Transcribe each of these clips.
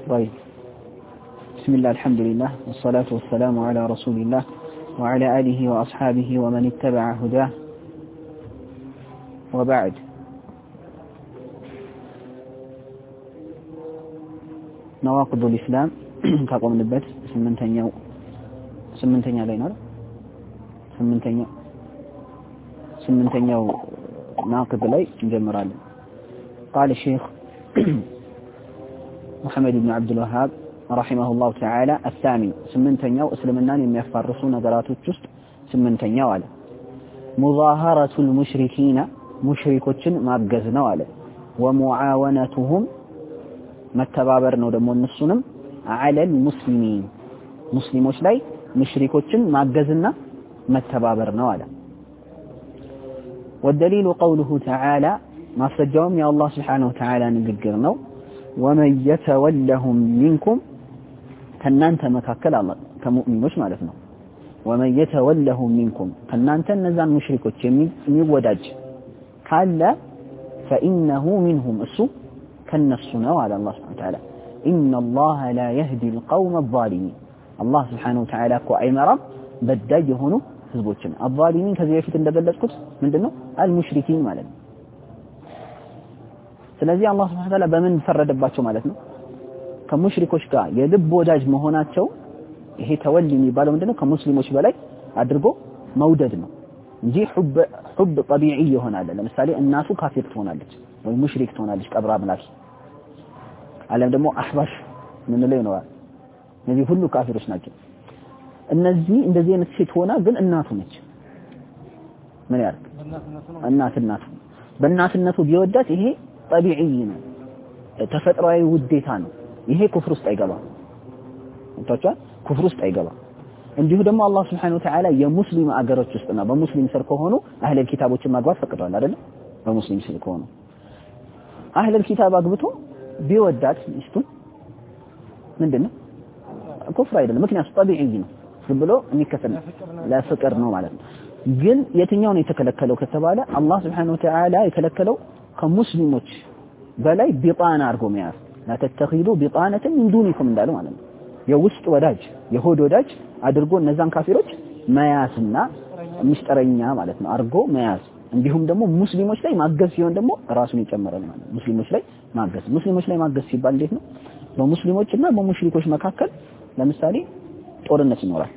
طيب بسم الله الحمد لله والصلاة والسلام على رسول الله وعلى آله وأصحابه ومن اتبع هداه وبعد نواقض الإسلام كقوم نبت سمنتنيا لينا سمنتنيا ناقض لي نجمرال. قال الشيخ محمد بن عبد الوهاب رحمه الله تعالى الثامن سمنتنيا اسلمنا يميفرسوا نغراتوچ ውስጥ ስምንተኛው አለ مظاهرة المشركين ሙሽሪኮችን ማገዝ ነው አለ ومعاونتهم መተባበር ነው ደግሞ እነሱንም على المسلمين ሙስሊሞች ላይ ሙሽሪኮችን ማገዝና መተባበር ነው አለ والدليل قوله تعالى ማስረጃውም የአላህ Subhanahu Wa Ta'ala ንግግር ነው ومن يتولهم منكم ከናንተ መካከል አላህ ከሙእሚኖች ማለት ነው ومن يتولهم منكم ከናንተ እነዛን ሙሽሪኮች የሚወዳጅ ካለ فإنه منهم እሱ ከነሱ ነው አለ አላህ Subhanahu Wa Ta'ala إن الله لا يهدي القوم الظالمين الله سبحانه وتعالى እኮ አይመራም በዳይ የሆኑ ህዝቦችን الظالمين ከዚህ በፊት እንደገለጽኩት ምንድነው አልሙሽሪኪን ማለት ነው ስለዚህ አላህ Subhanahu Wa Ta'ala በምን ፈረደባቸው ማለት ነው ከሙሽሪኮች ጋር የልብ ወዳጅ መሆናቸው ይሄ ተወሊ የሚባለው ምንድነው ከሙስሊሞች በላይ አድርጎ መውደድ ነው እንጂ حب طبيعي ይሆናል ለምሳሌ እናቱ ካፊር ትሆናለች ወይ ሙሽሪክ ትሆናለች ቀብር አምላኪ አለም ደግሞ አህባሽ ምን ላይ ነው እነዚህ ሁሉ ካፊሮች ናቸው እነዚህ እንደዚህ አይነት ሴት ሆና ግን እናቱ ነች ምን ያርግ እናቱ በእናትነቱ ቢወዳት ይሄ طبيعي ነው ተፈጥሯዊ ውዴታ ነው ይሄ ኩፍር ውስጥ አይገባም እንታውቃ ኩፍር ውስጥ አይገባም እንዲሁ ደግሞ አላህ Subhanahu Wa Ta'ala የሙስሊም አገሮች ውስጥና በሙስሊም ስር ከሆኑ አህለ ኪታቦችን ማግባት ፈቅዷል አይደል በሙስሊም ስር ከሆኑ አህለ ኪታብ አግብቶ ቢወዳት ሚስቱን ምንድነው ኩፍር አይደለም ምክንያቱም طبيعي ነው ብሎ የሚከተል ለፍቅር ነው ማለት ነው ግን የትኛው ነው የተከለከለው ከተባለ አላህ Subhanahu Wa Ta'ala የከለከለው ከሙስሊሞች በላይ ቢጣና አርጎ መያዝ ለተተኺዱ ቢጣነተ من دونكم እንዳለው ማለት ነው የውስጥ ወዳጅ የሆድ ወዳጅ አድርጎ እነዛን ካፊሮች መያዝና ምስጥረኛ ማለት ነው አርጎ መያዝ እንዲሁም ደግሞ ሙስሊሞች ላይ ማገዝ ሲሆን ደግሞ ራሱን ይጨምራል ማለት ነው ሙስሊሞች ላይ ማገዝ ሲባል እንዴት ነው በሙስሊሞችና በሙሽሪኮች መካከል ለምሳሌ ጦርነት ይኖራል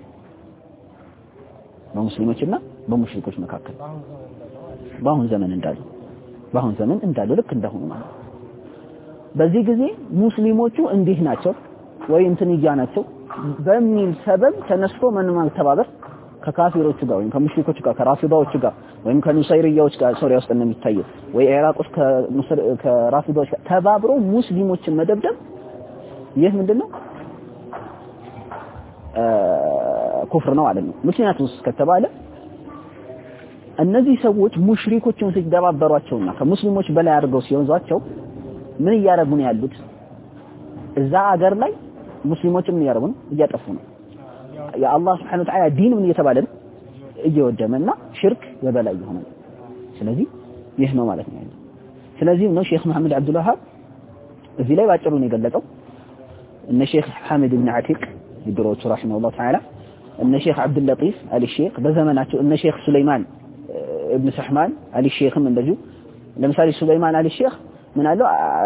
በሙስሊሞችና በሙሽሪኮች መካከል በአሁን ዘመን እንዳለው ልክ እንደሆነ ማለት በዚህ ጊዜ ሙስሊሞቹ እንዲህ ናቸው ወይ እንትን ይያናቸው በሚል ሰበብ ተነስቶ ማንም ማተባበር ከካፊሮቹ ጋር ወይም ከሙሽሪኮቹ ጋር ከራፊዳዎቹ ጋር ወይም ከኑሳይሪያዎች ጋር ሶሪያ ውስጥ እንደሚታየው ወይ ኢራቅ ውስጥ ከራፊዳዎች ጋር ተባብሮ ሙስሊሞችን መደብደብ ይህ ምንድነው ኩፍር ነው አይደል ምክንያቱም ከተባለ እነዚህ ሰዎች ሙሽሪኮችን ሲደባበሯቸውና ከሙስሊሞች በላይ አድርገው ሲወዟቸው ምን ያያረጉ ነው ያሉት እዛ አገር ላይ ሙስሊሞችን ምን ያያረጉ እያጠፉ ነው የአላህ Subhanahu Wa Ta'ala ዲን ምን እየተባለ እየወደመና ሽርክ የበላይ ሆነ ስለዚህ ይህ ነው ማለት ነው ስለዚህ ነው ሼክ መሐመድ አብዱል ወሃብ እዚህ ላይ ባጭሩ ነው የገለጸው እነ ሼክ ሐሚድ ኢብኑ አቲቅ ይድሮቹ ረሂመሁላህ ተዓላ እነ ሼክ አብዱል ለጢፍ አሊ ሼክ በዘመናቸው እነ ሼክ ሱለይማን ابن سحمان علي الشيخ من دجو لمثال سليمان علي الشيخ من قال له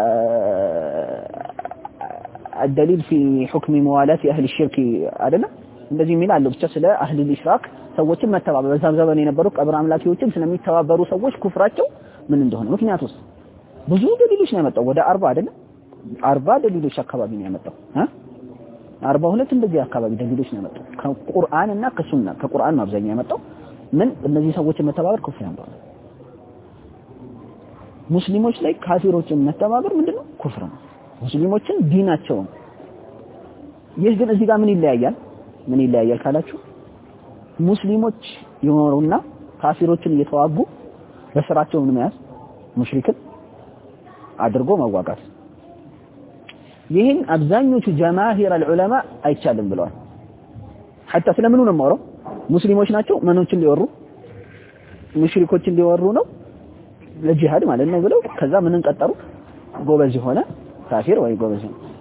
الدليل في حكم موالاه اهل الشرك አይደለም እንደዚህ ምን አለው ብቻ ስለ አህል الاشراك ሰዎችን መተባበር በዛም ዘመን የነበሩ ቀብር አምላኪዎችን ስለሚተባበሩ ሰዎች ኩፍራቸው ምን እንደሆነ ምክንያቱስ ብዙ ደሊሎች ነው ያመጣው ወደ 40 አይደለም 40 ደሊሎች አካባቢ ነው ያመጣው 42 እንደዚህ አካባቢ ደሊሎች ነው ያመጣው ከቁርአንና ከሱና ከቁርአን አብዛኛው ያመጣው ምን እነዚህ ሰዎች መተባበር ኩፍር ነው ሙስሊሞች ላይ ካፊሮችን መተባበር ምንድነው ኩፍር ነው ሙስሊሞችን ዲናቸው ይህ ግን እዚህ ጋር ምን ይለያያል ካላችሁ ሙስሊሞች ይኖሩና ካፊሮችን እየተዋጉ በስራቸው ምን ያዝ ሙሽሪክን አድርጎ መዋጋት ይህን አብዛኞቹ ጀማሂር العلماء አይቻልም ብለዋል حتى ስለምኑ ነው ማውራው ሙስሊሞች ናቸው ማኖችን ሊወሩ ሙሽሪኮችን ሊወሩ ነው ለጂሃድ ማለት ነው ብለው ከዛ ምንን ቀጠሩ ጎበዝ ሆነ ካፊር ወይ ጎበዝ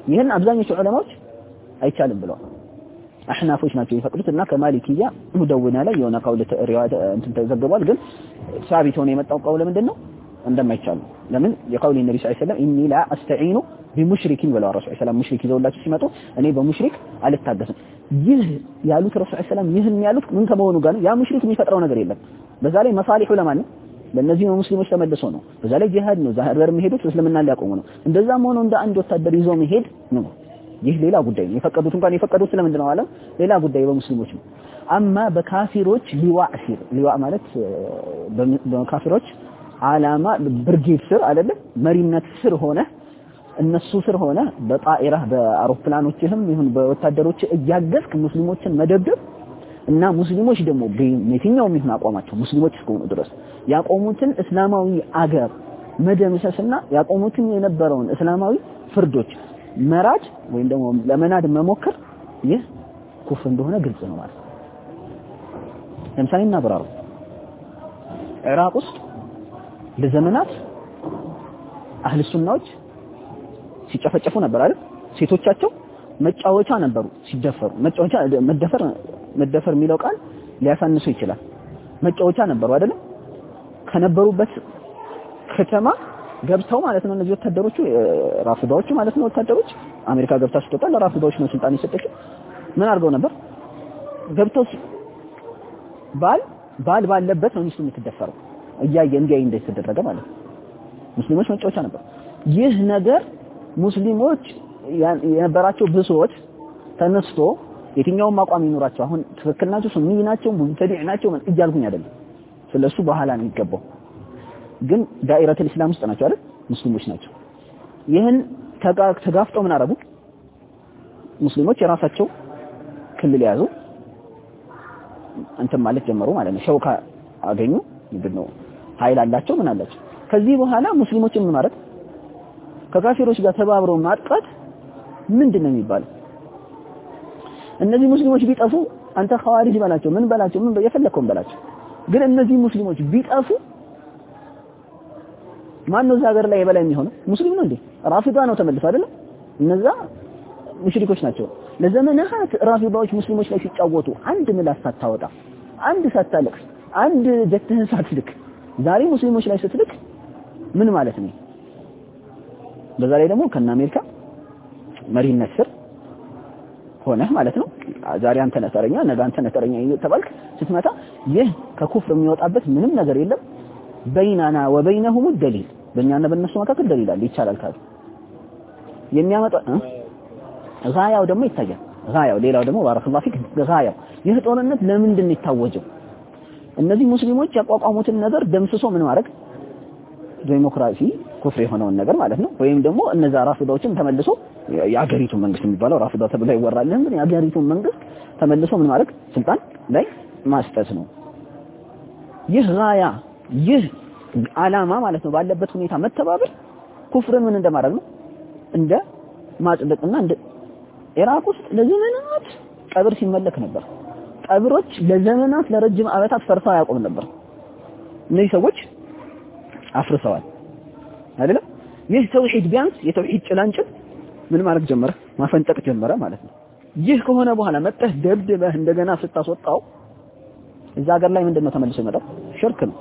ይሄን አብዛኞቹ ዑለማዎች አይቻልም ብለዋል። አህናፎች ናቸው የፈቀዱትና ከማሊኪያ ሙደውና ላይ የሆነ ቀውል ሪዋያት እንትን ተዘግቧል። ግን ሳቢት ሆነ የመጣው ቀውል ምንድነው እንደማይቻል ለምን የቀውል ነብዩ ሰለላሁ ዐለይሂ ወሰለም ኢኒ ላ አስተዒኑ ቢሙሽሪኪን ብለዋል። ረሱል ሰለላሁ ሙሽሪክ ይዘውላችሁ ሲመጡ እኔ በሙሽሪክ አልታገስም ይህ ያሉት ረሱል ሰለላሁ ይህን ያሉት ምን ከመሆኑ ጋር ያ ሙሽሪክ የሚፈጥረው ነገር የለም። በዛ ላይ መሳሊሁ ለማን ለነዚህ ሙስሊሞች ተመልሶ ነው። በዛ ላይ ጂሃድ ነው ዛህር የሚሄዱት እስልምና ሊያቆሙ ነው። እንደዛም ሆኖ እንደ አንድ ወታደር ይዞ መሄድ ነው። ይህ ሌላ ጉዳይ ነው። የፈቀዱት እንኳን የፈቀዱት ስለምንድን ነው አለም ሌላ ጉዳይ በሙስሊሞች ነው። አማ በካፊሮች ሊዋ ማለት በካፊሮች አላማ ብርጌድ ስር አይደለም መሪነት ስር ሆነ እነሱ ስር ሆነ በጣኢራ በአውሮፕላኖችህም ይሁን በወታደሮች እያገዝክ ሙስሊሞችን መደብደብ እና ሙስሊሞች ደግሞ በየትኛውም ይሁን አቋማቸው ሙስሊሞች እስከሆኑ ድረስ ያቆሙትን እስላማዊ አገር መደምሰስና ያቆሙትን የነበረውን እስላማዊ ፍርዶች መራድ ወይም ደግሞ ለመናድ መሞከር ይህ ኩፍር እንደሆነ ግልጽ ነው ማለት ነው። ለምሳሌ እናብራሩ ኢራቅ ውስጥ ለዘመናት አህለ ሱናዎች ሲጨፈጨፉ ነበር አይደል? ሴቶቻቸው መጫወቻ ነበሩ ሲደፈሩ። መጫወቻ መደፈር የሚለው ቃል ሊያሳንሱ ይችላል። መጫወቻ ነበሩ አይደል? ከነበሩበት ከተማ ገብተው ማለት ነው እነዚህ ወታደሮቹ ራፊዳዎቹ ማለት ነው ወታደሮች አሜሪካ ገብታ ስትወጣ ለራፊዳዎች ነው ስልጣን የሰጠችው። ምን አድርገው ነበር? ገብተው ባል ባለበት ነው ሚስቱ የምትደፈረው እያየ እንደተደረገ ማለት ነው። ሙስሊሞች መጫወቻ ነበር። ይህ ነገር ሙስሊሞች የነበራቸው ብሶት ተነስቶ የትኛውም አቋም ይኖራቸው አሁን ትክክል ናቸው ሱኒ ናቸው ሙብተዲዕ ናቸው ምን እያልኩኝ አይደለም። ስለሱ በኋላ ነው የሚገባው። ግን ዳኢረቱል እስላም ውስጥ ናቸው አይደል? ሙስሊሞች ናቸው። ይህን ተጋፍጠው ምን አደረጉ? ሙስሊሞች የራሳቸው ክልል ያዙ እንትን ማለት ጀመሩ ማለት ነው። ሸውካ አገኙ ምንድነው ኃይል አላቸው ምን አላቸው። ከዚህ በኋላ ሙስሊሞችን ምን ማለት ከካፊሮች ጋር ተባብረው ማጥቃት ምንድነው የሚባለው? እነዚህ ሙስሊሞች ቢጠፉ አንተ ኸዋሪጅ በላቸው ምን በላቸው ምን የፈለከውን በላቸው። ግን እነዚህ ሙስሊሞች ቢጠፉ ማን ነው ዛገር ላይ የበላይ የሚሆነው? ሙስሊም ነው እንዴ? ራፊዳ ነው ተመልሶ አይደለም? እነዛ ሙሽሪኮች ናቸው። ለዘመናት ራፊዳዎች ሙስሊሞች ላይ ሲጫወቱ አንድ ምላስ ሳታወጣ አንድ ሳታለቅስ አንድ ጀትህን ሳትልክ ዛሬ ሙስሊሞች ላይ ስትልክ ምን ማለት ነው? በዛ ላይ ደግሞ ከነ አሜሪካ መሪነት ስር ሆነህ ማለት ነው። ዛሬ አንተ ነተረኛ ነገ አንተ ነተረኛ ተባልክ ስትመጣ ይህ ከኩፍር የሚወጣበት ምንም ነገር የለም። በይናና ወበይነሁም ደሊል በእኛና በእነሱ መካከል ደሊል አለ ይቻላል ካሉ የሚያመጣ ጋያው ደግሞ ይታያል። ጋያው ሌላው ደግሞ ባረከላሁ ፊክ ጋያው ይህ ጦርነት ለምንድን ነው የታወጀው? እነዚህ ሙስሊሞች ያቋቋሙትን ነገር ደምስሶ ምን ማድረግ ዲሞክራሲ ኩፍር የሆነውን ነገር ማለት ነው። ወይም ደግሞ እነዛ ራፊዳዎችን ተመልሶ የአገሪቱ መንግስት የሚባለው ራፊዳ ተብሎ ይወራል። ግን የአገሪቱ መንግስት ተመልሶ ምን ማድረግ ስልጣን ላይ ማስጠት ነው። ይህ ጋያ ይህ አላማ ማለት ነው ባለበት ሁኔታ መተባበር ኩፍርን ምን እንደማድረግ ነው እንደ ማጽደቅና እንደ ኢራቅ ውስጥ ለዘመናት ቀብር ሲመለክ ነበር። ቀብሮች ለዘመናት ለረጅም ዓመታት ፈርሰው አያውቁም ነበር። እነዚህ ሰዎች አፍርሰዋል አይደለም? ይህ ተውሂድ ቢያንስ የተውሂድ ጭላንጭል ምን ማድረግ ጀመረ? ማፈንጠቅ ጀመረ ማለት ነው። ይህ ከሆነ በኋላ መጥተህ ደብድበህ እንደገና ስታስወጣው እዛ ሀገር ላይ ምንድነው ተመልሶ ይመጣው? ሽርክ ነው።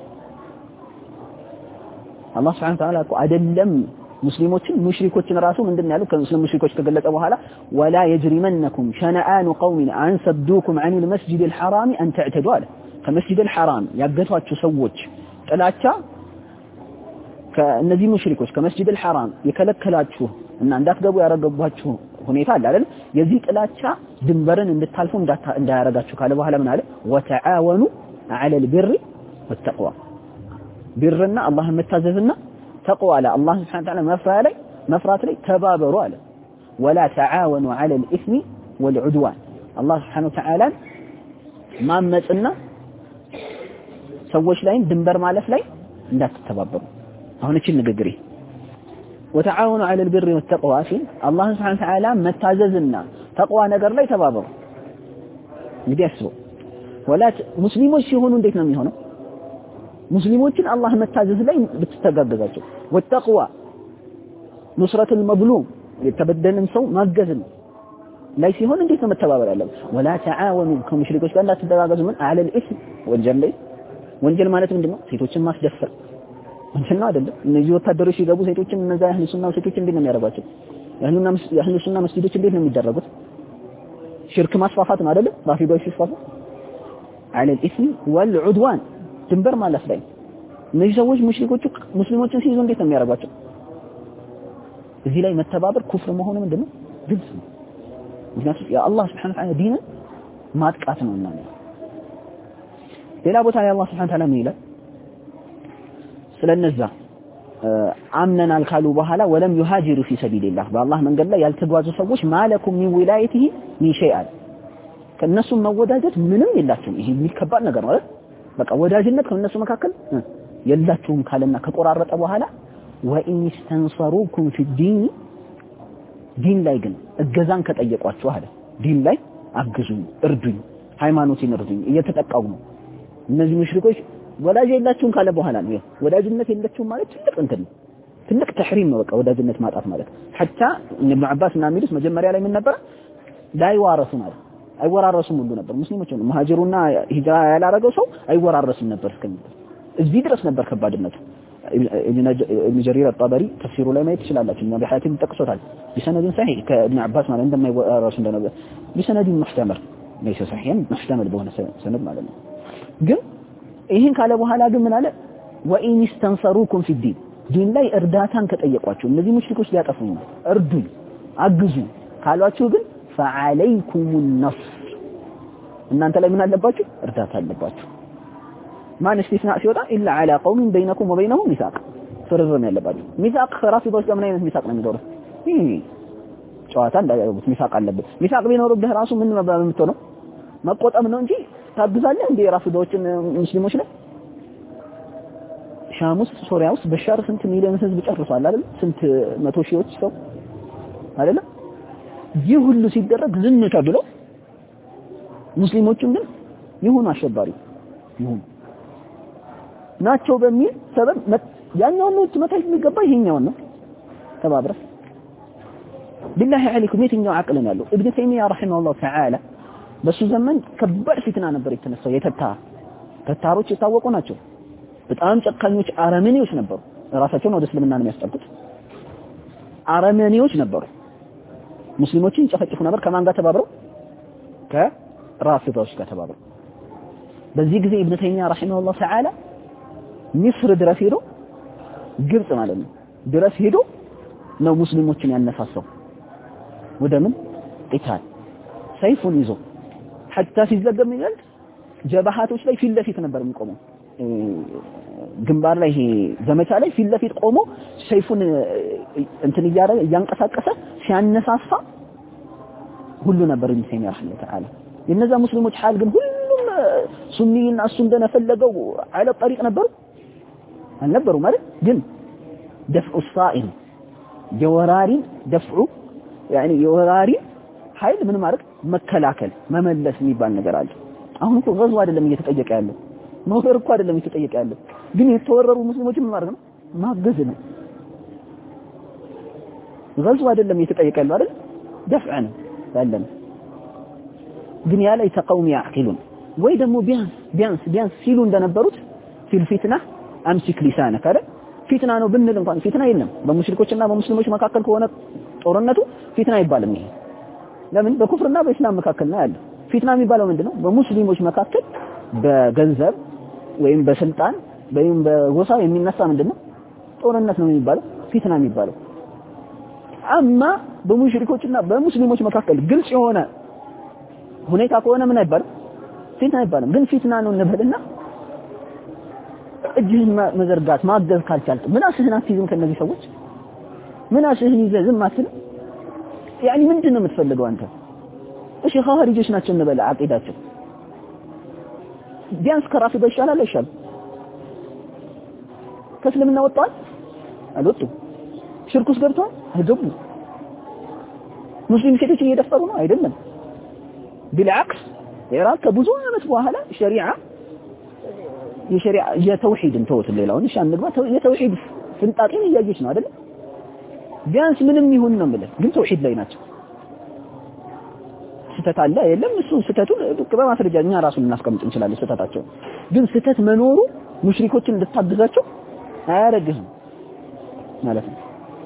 አላህ Subhanahu Wa Ta'ala እኮ አይደለም ሙስሊሞችን ሙሽሪኮችን ራሱ ምንድነው ያለው? ከሙስሊም ሙሽሪኮች ከገለጸ በኋላ ወላ يجرمنكم شنآن قوم أن صدوكم عن المسجد الحرام أن تعتدوا አለ። ከመስጂድ الحرام ያገቷችሁ ሰዎች ጥላቻ ከነዚህ ሙሽሪኮች ከመስጂድ الحرام የከለከላችሁ እና እንዳትገቡ ያረጋጓችሁ ሁኔታ አለ አይደል? የዚህ ጥላቻ ድንበርን እንድታልፉ እንዳያረጋችሁ ካለ በኋላ ምን አለ? وتعاونوا على البر والتقوى ቢርና አላህን መታዘዝና ተቅዋ አለ። አላህ Subhanahu Wa Ta'ala መፍራት ላይ ተባበሩ አለ። ولا تعاونوا على الإثم والعدوان አላህ Subhanahu Wa Ta'ala ማመጽና ሰዎች ላይ ድንበር ማለፍ ላይ እንዳትተባበሩ። አሁን እቺ ንግግሬ وتعاونوا على البر والتقوى ሲል አላህ Subhanahu Wa Ta'ala መታዘዝና ተቅዋ ነገር ላይ ተባበሩ። እንግዲህ አስቡ ወላ ሙስሊሞች ሲሆኑ እንዴት ነው የሚሆነው? ሙስሊሞችን አላህ መታዘዝ ላይ ብትተጋገዛቸው ወተቅዋ ኑስረቱል መብሉም የተበደለን ሰው ማገዝ ነው ላይ ሲሆን እንዴት ነው መተባበር ያለበት ወላ ተዓወኑ ከሙሽሪኮች ጋር እንዳትደጋገዙ ምን አለል ኢስም ወንጀል ላይ ወንጀል ማለት ምንድነው ሴቶችን ማስደፈር ወንጀል ነው አይደለም እነዚህ ወታደሮች ሲገቡ ሴቶችን እነዛ ያህል ሱና ሴቶች እንዴት ነው የሚያደርጓቸው ያህል ሱና መስጊዶች እንዴት ነው የሚደረጉት ሽርክ ማስፋፋት ነው አይደለም ራፊዶች ሲፋፋ አለል ኢስም ወልዑድዋን ድንበር ማለት ላይ እነዚህ ሰዎች ሙሽሪኮቹ ሙስሊሞችን ሲይዙ እንዴት ነው የሚያደርጓቸው እዚህ ላይ መተባበር ኩፍር መሆኑ ምንድነው ግልጽ ነው ምክንያቱም የአላህ Subhanahu Wa Ta'ala ዲን ማጥቃት ነውና ሌላ ቦታ ላይ አላህ Subhanahu Wa Ta'ala ምን ይላል ስለነዛ አምነናል ካሉ በኋላ ወለም ይሃጅሩ في سبيل الله በአላህ መንገድ ላይ ያልተጓዙ ሰዎች ማለኩም من ولايته من شيء ከነሱ መወዳጀት ምንም የላችሁም ይሄ የሚከባድ ነገር ማለት በቃ ወዳጅነት ከነሱ መካከል የላችሁም ካለና ከቆራረጠ በኋላ وإن استنصروكم في الدين ዲን ላይ ግን እገዛን ከጠየቋችሁ አለ ዲን ላይ አግዙኝ እርዱኝ ሃይማኖቴን እርዱኝ እየተጠቃው ነው እነዚህ ሙሽሪኮች ወዳጅ የላችሁም ካለ በኋላ ነው ወዳጅነት የላችሁም ማለት ትልቅ ተሕሪም ነው በቃ ወዳጅነት ማጣት ማለት حتى ابن عباس እና ሚሉስ መጀመሪያ ላይ ምን ነበር ላይ ዋረሱ ማለት አይወራረሱም ሁሉ ነበር ሙስሊሞች ነው መሃጅሩና ሂጅራ ያላረገው ሰው አይወራረስም ነበር እስከሚል እዚህ ድረስ ነበር ከባድነቱ ابن جرير الطبري تفسيره لا ما يتشلالاችሁ እና በሐቲም ተጠቅሶታል بسند صحيح كابن عباس ማለት እንደማይወራረሱ እንደነበር بسند محتمل ليس صحيحا محتمل በሆነ ሰነድ ማለት ነው ግን ይሄን ካለ በኋላ ግን ምን አለ وإن استنصروكم في الدين ዲን ላይ እርዳታን ከጠየቋችሁ እነዚህ ሙሽሪኮች ሊያጠፉ ነው እርዱኝ አግዙ ካሏችሁ ግን فعليكم النصر እናንተ ላይ ምን አለባችሁ እርዳታ አለባችሁ ማን استثناء ሲወጣ الا على قوم بينكم وبينهم ميثاق ፍርርም ያለባችሁ ሚሳቅ ራፊዶች ለምን አይነት ሚሳቅ ነው የሚኖረው ጨዋታ እንዳያደርጉት ሚሳቅ አለበት ሚሳቅ ቢኖርብህ ራሱ ምን መባል የምትሆነው መቆጠም ነው እንጂ ታግዛለህ እንዴ ራፊዶችን ሙስሊሞች ላይ ሻም ውስጥ ሶሪያ ውስጥ በሻር ስንት ሚሊዮን ህዝብ ጨርሷል አይደል ስንት መቶ ሺዎች ሰው አይደል ይህ ሁሉ ሲደረግ ዝም ተብሎ ሙስሊሞችን ግን ይሁን አሸባሪ ይሁን ናቸው በሚል ሰበብ ያኛውን ነው ትመታኝ የሚገባ ይሄኛውን ነው ተባብረ بالله عليكم የትኛው አቅል ነው ያለው ابن تيميه رحمه الله تعالى በሱ ዘመን ከባድ ፊትና ነበር የተነሳው ተታሮች የታወቁ ናቸው በጣም ጨካኞች አረመኔዎች ነበሩ ራሳቸውን ወደ እስልምና ነው የሚያስጠጉት አረመኔዎች ነበሩ ሙስሊሞችን ጨፈጭፉ ነበር ከማን ጋር ተባብረው ከራፊዶች ጋር ተባብረው በዚህ ጊዜ ابن تيميه رحمه الله تعالى ሚስር ድረስ ሄዶ ግብጽ ማለት ነው ድረስ ሄዶ ነው ሙስሊሞችን ያነሳሳው ወደ ምን ቂታል ሰይፉን ይዞ حتى ሲዘገም ይላል ጀባሃቶች ላይ ፊት ለፊት ነበር የሚቆመው ግንባር ላይ ዘመቻ ላይ ፊት ለፊት ቆሞ ሰይፉን እንትን እያንቀሳቀሰ ሲያነሳሳ ሁሉ ነበር የሚሰኝ ረህመቱ ተዓላ የነዛ ሙስሊሞች ሐል ግን ሁሉም ሱኒና እሱ እንደነፈለገው على الطريق ነበሩ ማለት ግን دفع الصائم جواراري دفع يعني جواراري ኃይል ምን ማለት መከላከል መመለስ የሚባል ነገር አለ አሁን እኮ ገዙ አይደለም እየተጠየቀ ያለው መወር እኮ አይደለም እየተጠየቀ ያለው ግን የተወረሩ ሙስሊሞችን ምን ማድረግ ነው ማገዝ ነው ገዙ አይደለም እየተጠየቀ ያለው አይደል دفع ነው ያለን ግን ያ ላይ ተቀውም ያዕቂሉን ወይ ደግሞ ቢያንስ ሲሉ እንደነበሩት ፊል ፊትና አምሲክ ሊሳነክ አይደል ፊትና ነው ብንል እንኳን ፊትና የለም በሙሽሪኮችና በሙስሊሞች መካከል ከሆነ ጦርነቱ ፊትና ይባላል ይሄ ለምን በኩፍርና በእስላም መካከል ነው ያለው ፊትና የሚባለው ምንድነው በሙስሊሞች መካከል በገንዘብ ወይም በስልጣን ወይም በጎሳ የሚነሳ ምንድነው ጦርነት ነው የሚባለው ፊትና የሚባለው አማ በሙሽሪኮችና በሙስሊሞች መካከል ግልጽ የሆነ ሁኔታ ከሆነ ምን አይባልም ፊትና አይባልም ግን ፊትና ነው እንበልና እጅህን መዘርጋት ማገዝ ካልቻልክ ምን አስህን አትይዝም ከነዚህ ሰዎች ምን አስህን ይዘህ ዝም አትልም يعني ምንድነው የምትፈልገው አንተ እሺ ኻሪጆች ናቸው እንበላ አቂዳቸው ቢያንስ ከራፊዶ ይሻላል አይሻል ከእስልምና ወጣል አልወጡ ሽርኩስ ገብቷል አይገቡ ሙስሊም ሴቶች እየደፈሩ ነው አይደለም بالعكس ኢራቅ ከብዙ ዓመት በኋላ የሸሪዓ የተውሂድን ተውት ሌላውን እሺ አንግባ የተውሂድ ፍንጣቂን እያየች ነው አይደል ቢያንስ ምንም ይሁን ነው ማለት ግን ተውሂድ ላይ ናቸው ስተት አለ የለም እሱ ስተቱን በማስረጃ እኛ ራሱን እናስቀምጥ እንችላለን ስተታቸው ግን ስተት መኖሩ ሙሽሪኮችን እንድታግዛቸው አያረግህም ማለት ነው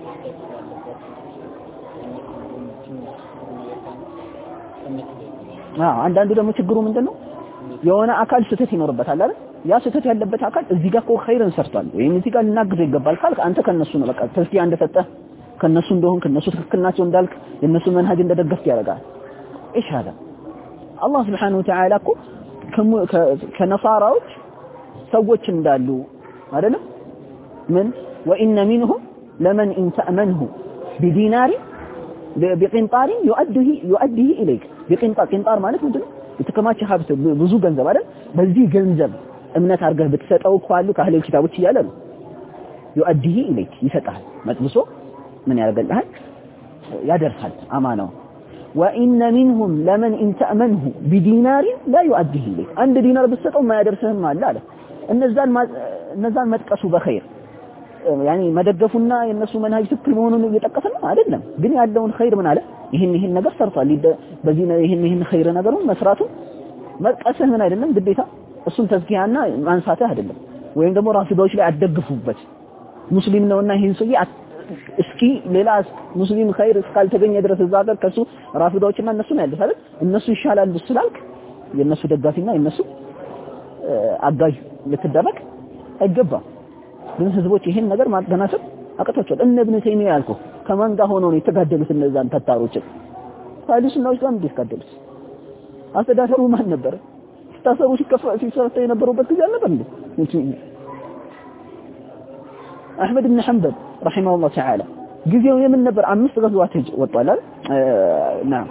አንዳንዱ ደግሞ ችግሩ ምንድነው የሆነ አካል ስተት ይኖርበታል አይደል ያ ስተት ያለበት አካል እዚህ ጋር እኮ ኸይርን ሰርቷል ወይም እዚህ ጋር ልናግዘው ይገባል ካልክ አንተ ከነሱ ነው በቃ ተስኪያ እንደሰጠህ ከነሱ እንደሆን ከነሱ ትክክል ናቸው እንዳልክ የነሱ መንሃጅ እንደደገፍክ ያደርጋል ايش هذا الله سبحانه وتعالى እኮ ከነሳራዎች ሰዎች እንዳሉ አይደለም ምን وان منهم لمن ان تأمنه بدينار بقنطار يؤديه اليك بقنطار ማለት ምንድነው የተከማቸ ሀብት ብዙ ገንዘብ አይደል በዚህ ገንዘብ እምነት አድርገህ ብትሰጠው ካሉ ካህሌ ኪታቦች ይያለ ነው يؤديه اليك ይሰጣል መጥብሶ ምን ያደርጋል ያደርሳል አማናው وان منهم لمن ان تأمنه بدينار لا يؤديه اليك አንድ ዲናር ብትሰጠው ማያደርስህም አለ እነዛን መጥቀሱ በኸይር يعني መደገፉና የነሱ መንሃጅ ትክክል መሆኑን እየጠቀሰ ነው አይደለም ግን ያለውን ኸይር ምን አለ ይሄን ነገር ሰርቷል በዚህ ይሄን ኸይር ነገሩን መስራቱ መጥቀስህ ምን አይደለም ግዴታ እሱን ተዝኪያና ማንሳትህ አይደለም ወይም ደግሞ ራፊዳዎች ላይ አደግፉበት ሙስሊም ነውና ይሄን ሰውዬ እስኪ ሌላ ሙስሊም ኸይር እስካልተገኘ ድረስ እዛ ጋር ከሱ ራፊዳዎችና እነሱ ነው ያለው አይደል እነሱ ይሻላል ስላልክ የነሱ ደጋፊና የነሱ አጋዥ ልትደረግ አይገባም ግን ህዝቦች ይሄን ነገር ማገናዘብ አቀጣጫው እብነ ተይሚያ ያልኩ ከማን ጋር ሆኖ ነው የተጋደሉት እነዛን ተታሮች ታዲስናዎች ጋር እንዲስካደሉት አስተዳደሩ ማን ነበር ታሰሩ ሲፈታ የነበሩበት ጊዜ አልነበር እንዴ አህመድ ኢብኑ ሐንበል رحمه الله تعالى ጊዜው የምን ነበር 5 ገዝዋት ወጣል نعم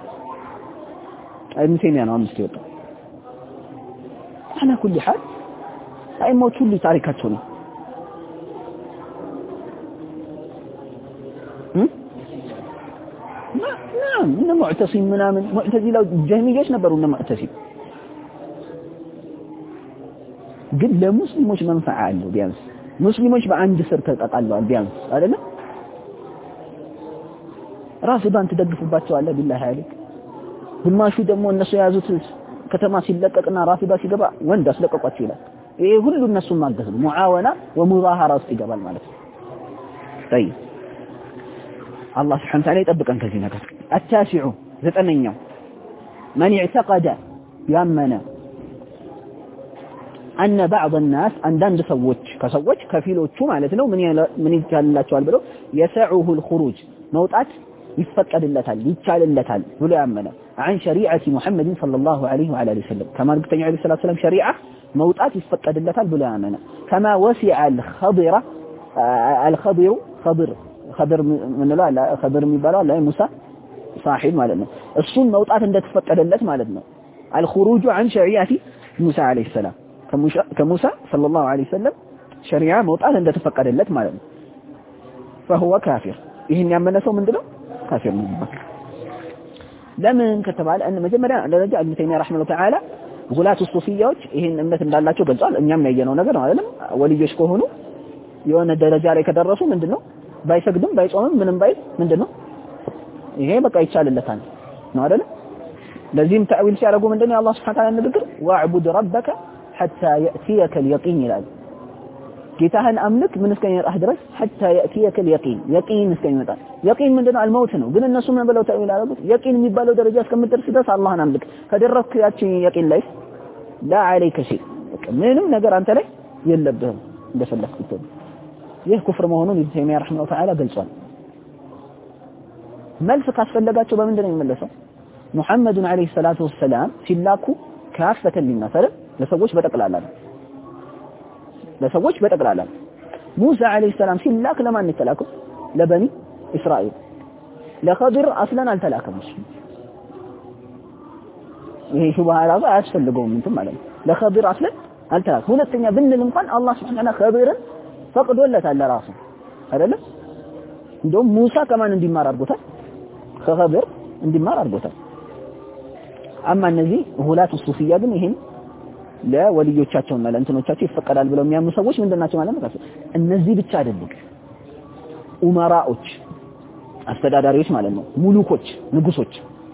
ابن تيميه ነው 5 ይወጣ على كل حال አይሞቹ ሁሉ ታሪካቸው ነው نعم من معتصم من معتزله جهميዎች ነበሩ እና معتصم ግን ለሙስሊሞች መንፈዓ አለው ቢያንስ ሙስሊሞች በአንድ ስር ተጣጣለዋል ቢያንስ አይደለ ራፊዳን ተደግፉባቸዋል ቢላህ አለክ ግማሹ ደግሞ እነሱ ያዙት ከተማ ሲለቀቅና ራፊዳ ሲገባ ወንድ አስለቀቋቸው ይላል ይሄ ሁሉ እነሱ ማገዝ ነው ሙዓወና ወሙዛሃራ ውስጥ ይገባል ማለት ነው طيب الله سبحانه وتعالى يطبقن ከዚህ ነገር التاسع ዘጠነኛው من اعتقد يامنا أن بعض الناس عندند ሰዎች ከፊሎቹ ማለት ነው ምን ይቻላልላቸዋል ብለው يسعه الخروج መውጣት ይፈቀድለታል ይቻልለታል ብሎ ያመነ عن شريعه محمد صلى الله عليه وعلى اله وسلم كما قلتني عليه الصلاه والسلام شريعه መውጣት ይፈቀድለታል ብሎ ያመነ كما وسع خضر من لا خضر የሚባለው ላይ ሙሳ صاحب ማለት ነው እሱን መውጣት እንደተፈቀደለት ማለት ነው الخروج عن شريعه موسى عليه السلام كموسى صلى الله عليه وسلم شريعه መውጣት እንደተፈቀደለት ማለት ነው فهو كافر ይሄን ያመነ ሰው ምንድነው ካፊር ነው ለምን ከተባለ ان መጀመሪያ ደረጃ ኢብኑ ተይሚያ ረሂመሁ ተዓላ ጉላቱ ሱፊያዎች ይሄን እምነት እንዳላቸው ገልጿል እኛም ያየነው ነገር ነው አይደለም ወልዮች ከሆኑ የሆነ ደረጃ ላይ ከደረሱ ምንድነው ባይሰግድም ባይጾምም ምንም ባይ ምንድነው ይሄ በቃ ይቻልለታል ነው አይደል ለዚህም ተአዊል ሲያደርጉ ምንድነው አላህ Subhanahu Wa Ta'ala ንግግር ወአዕቡድ ረበከ حتى يأتيك اليقين ይላል ጌታህን አምልክ ምን እስከሚመጣህ ድረስ حتى يأتيك اليقين يقين እስከሚመጣ يقين ምንድነው አልሞት ነው ግን እነሱ ምን ብለው ተአዊል አደረጉት يقين የሚባለው ደረጃ እስከምትደርስ ድረስ አላህን አምልክ ከደረስክ ያቺን يقين ላይ لا عليك شيء ምንም ነገር አንተ ላይ የለብህም እንደፈለግክ ይህ ኩፍር መሆኑን ኢብኑ ተይሚያ ረሂመሁ ተዓላ ገልጿል መልስ ካስፈለጋቸው በምንድነው የሚመለሰው ሙሐመድ አለይሂ ሰላቱ ወሰለም ሲላኩ ካፈተን ሊናስ ለሰዎች በጠቅላላ ሙሳ አለይሂ ሰላም ሲላክ ለማን ተላከው ለበኒ እስራኤል ለኸድር አስለን አልተላከም ይሄ ሹብሃ አያስፈልገውም እንትን ማለት ነው ለኸድር አስለን አልተላከም ሁለተኛ ብንል እንኳን አላህ Subhanahu ኸድርን ፈቅዶለታል ለራሱ አይደለም እንደውም ሙሳ ከማን እንዲማር አድርጎታል ከኸድር እንዲማር አድርጎታል አማ እነዚህ ሁላቱ ሱፊያ ግን ይሄን ለወልዮቻቸውና ለእንትኖቻቸው ይፈቀዳል ብለው የሚያምኑ ሰዎች ምንድናቸው ማለት ነው እነዚህ ብቻ አይደሉም ኡመራዎች አስተዳዳሪዎች ማለት ነው ሙሉኮች ንጉሶች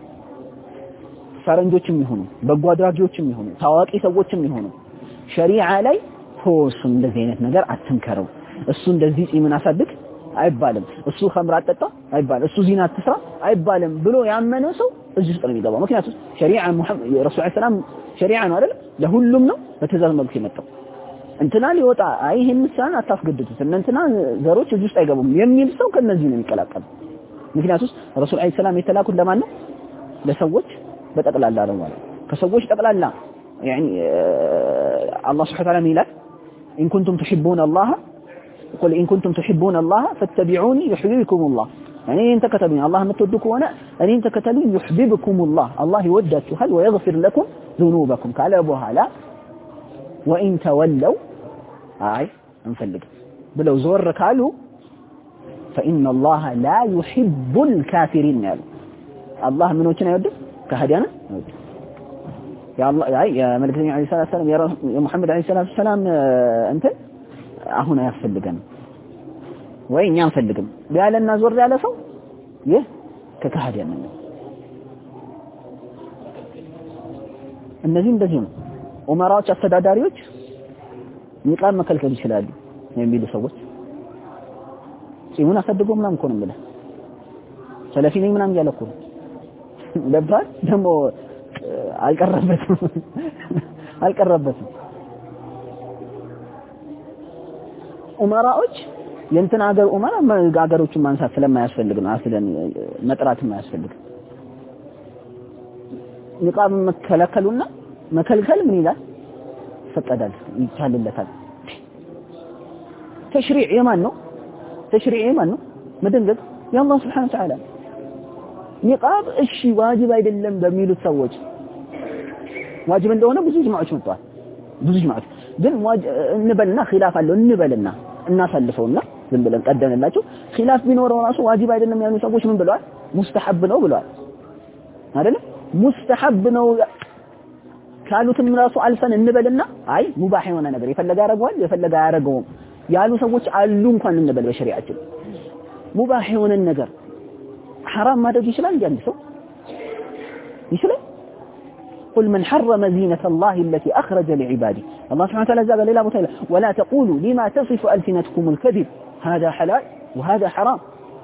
ፈረንጆችም ይሁኑ በጎ አድራጊዎችም ይሁኑ ታዋቂ ሰዎችም ይሁኑ ሸሪዓ ላይ ፎርስ እንደዚህ አይነት ነገር አትንከረው እሱ እንደዚህ ጺምን አሳድግ አይባልም እሱ ኸምር አጠጣ አይባልም እሱ ዚና አትስራ አይባልም ብሎ ያመነ ሰው እዚህ ውስጥ ነው የሚገባው ምክንያቱም ሸሪዓ ሙሐመድ ረሱል ሰላም ሸሪዓ ነው አይደል ለሁሉም ነው በትእዛዝ መልኩ የመጣው እንትና ሊወጣ አይ ይሄን ምሳን አታስገድዱት እንትና ዘሮች እዚህ ውስጥ አይገቡም የሚል ሰው ከነዚህ ነው የሚቀላቀለው ምክንያቱም ረሱል ሰላም የተላኩት ለማን ነው ለሰዎች በጠቅላላ ነው ማለት ከሰዎች ጠቅላላ يعني الله سبحانه وتعالى ميلاد إن كنتم تحبون الله قل إن كنتم تحبون الله فاتبعوني يحببكم الله يعني أنت كتبني الله متودك وأنا أن أنت كتبني يحببكم الله يودك هل ويغفر لكم ذنوبكم قال أبوها لا وإن تولوا انفلق بلو زورك قالوا فإن الله لا يحب الكافرين يعني الله من وجهنا يودك كهدينا يودك يا الله يا ملك عليه الصلاه والسلام يا محمد عليه الصلاه والسلام انت አሁን አያስፈልገንም ወይ እኛ አንፈልግም ያለና ዞር ያለ ሰው ይህ ከካህዲያን ነው እነዚህ እንደዚህ ነው ኡመራዎች አስተዳዳሪዎች ንቃም መከልከል ይችላሉ የሚሉ ሰዎች ሲሙን አሰድጎ ምናምን እኮ ነው ማለት ሰለፊ ነኝ ምናምን ያለ እኮ ለባል ደግሞ አልቀረበትም ኡመራዎች የእንትን ሀገር ኡመራ ሀገሮችን ማንሳት ስለማያስፈልግ ነው አስለን መጥራት የማያስፈልግ ንቃብ መከለከሉና መከልከል ምን ይላል ፈቀዳል ይቻልለታል ተሽሪዕ የማን ነው መደንገግ የአላህ Subhanahu Wa Ta'ala ንቃብ እሺ ዋጅብ አይደለም በሚሉት ሰዎች ዋጅብ እንደሆነ ብዙ ጅማዓዎች መጥቷል ብዙ ጅማዓዎች ግን እንበልና ኺላፍ አለው እንበልና እናሳልፈውና ዝም ብለን ቀደንላችሁ ኺላፍ ቢኖረው ራሱ ዋጅብ አይደለም ያሉ ሰዎች ምን ብለዋል ሙስተሐብ ነው ብለዋል አይደል ሙስተሐብ ነው ካሉትም ራሱ አልፈን እንበልና አይ ሙባህ የሆነ ነገር የፈለገ ያረጋዋል የፈለገ ያረጋውም ያሉ ሰዎች አሉ እንኳን እንበል በሸሪዓችን ሙባህ የሆነ ነገር حرام ማድረግ ይችላል እንዴ ሰው ይችላል قل من حرم زينة الله التي أخرج لعباده الله سبحانه وتعالى زاد ليلة متعلق ولا تقولوا لما تصف ألسنتكم الكذب هذا حلال وهذا حرام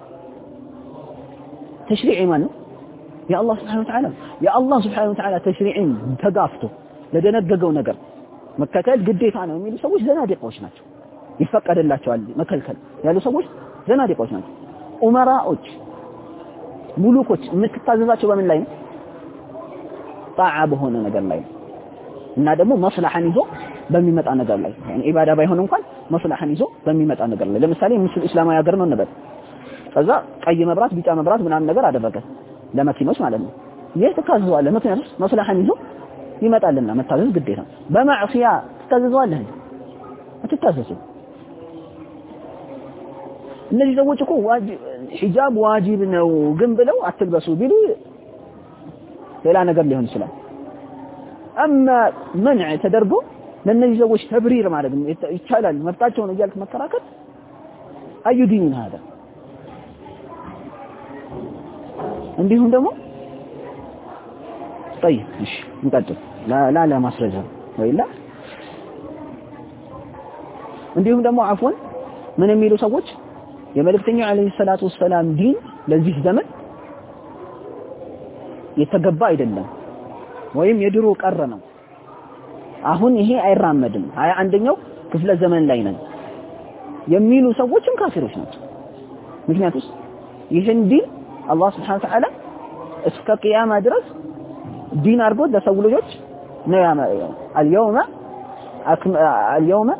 تشريع من يا الله سبحانه وتعالى تشريع تقافته لدنققوا نقر مكتال قديت عنه وميلو سوش زنادقوش ناتشو يفقد الله تعالى مكلكل يالو سوش زنادقوش ناتشو أمراء ሙሉኮች የምትታዘዛቸው በምን ላይ ነው ጣዓ በሆነ ነገር ላይ እና ደግሞ መስላሐን ይዞ በሚመጣ ነገር ላይ يعني ኢባዳ ባይሆን እንኳን መስላሐን ይዞ በሚመጣ ነገር ላይ ለምሳሌ ሙስሊም እስላማዊ ሀገር ነው እንበል ከዛ ቀይ መብራት ቢጫ መብራት ምናምን ነገር አደረገ ለመኪኖች ማለት ነው ይህ ተካዝዟል ምክንያቱም መስላሐን ይዞ ይመጣልና መታዘዝ ግዴታ በማዕሲያ ተታዘዟል አትታዘዙ እነዚህ ሰዎች እኮ ሒጃብ ዋጅብ ነው ግን ብለው አትልበሱ ቢሉ ሌላ ነገር ሊሆን ይችላል اما منع ተደርጎ ለነዚህ ሰዎች ተብሪር ማለት ይቻላል መብታቸው ነው እያልክ መከራከር አዩ ዲን هذا እንዲሁም ደግሞ طيب እሺ እንቀጥል ላ ማስረጃ ወይላ እንዲሁም ደግሞ አፍወን ምን የሚሉ ሰዎች የመልእክተኛው አለይሂ ሰላቱ ወሰላም ዲን ለዚህ ዘመን የተገባ አይደለም ወይም የድሮ ቀረ ነው አሁን ይሄ አይራመድም 21ኛው ክፍለ ዘመን ላይ ነን የሚሉ ሰዎችም ካፊሮች ናቸው ምክንያቱም ይህን ዲን አላህ Subhanahu Wa Ta'ala እስከ ቂያማ ድረስ ዲን አድርጎ ለሰው ልጆች ነው ያመጣው اليوم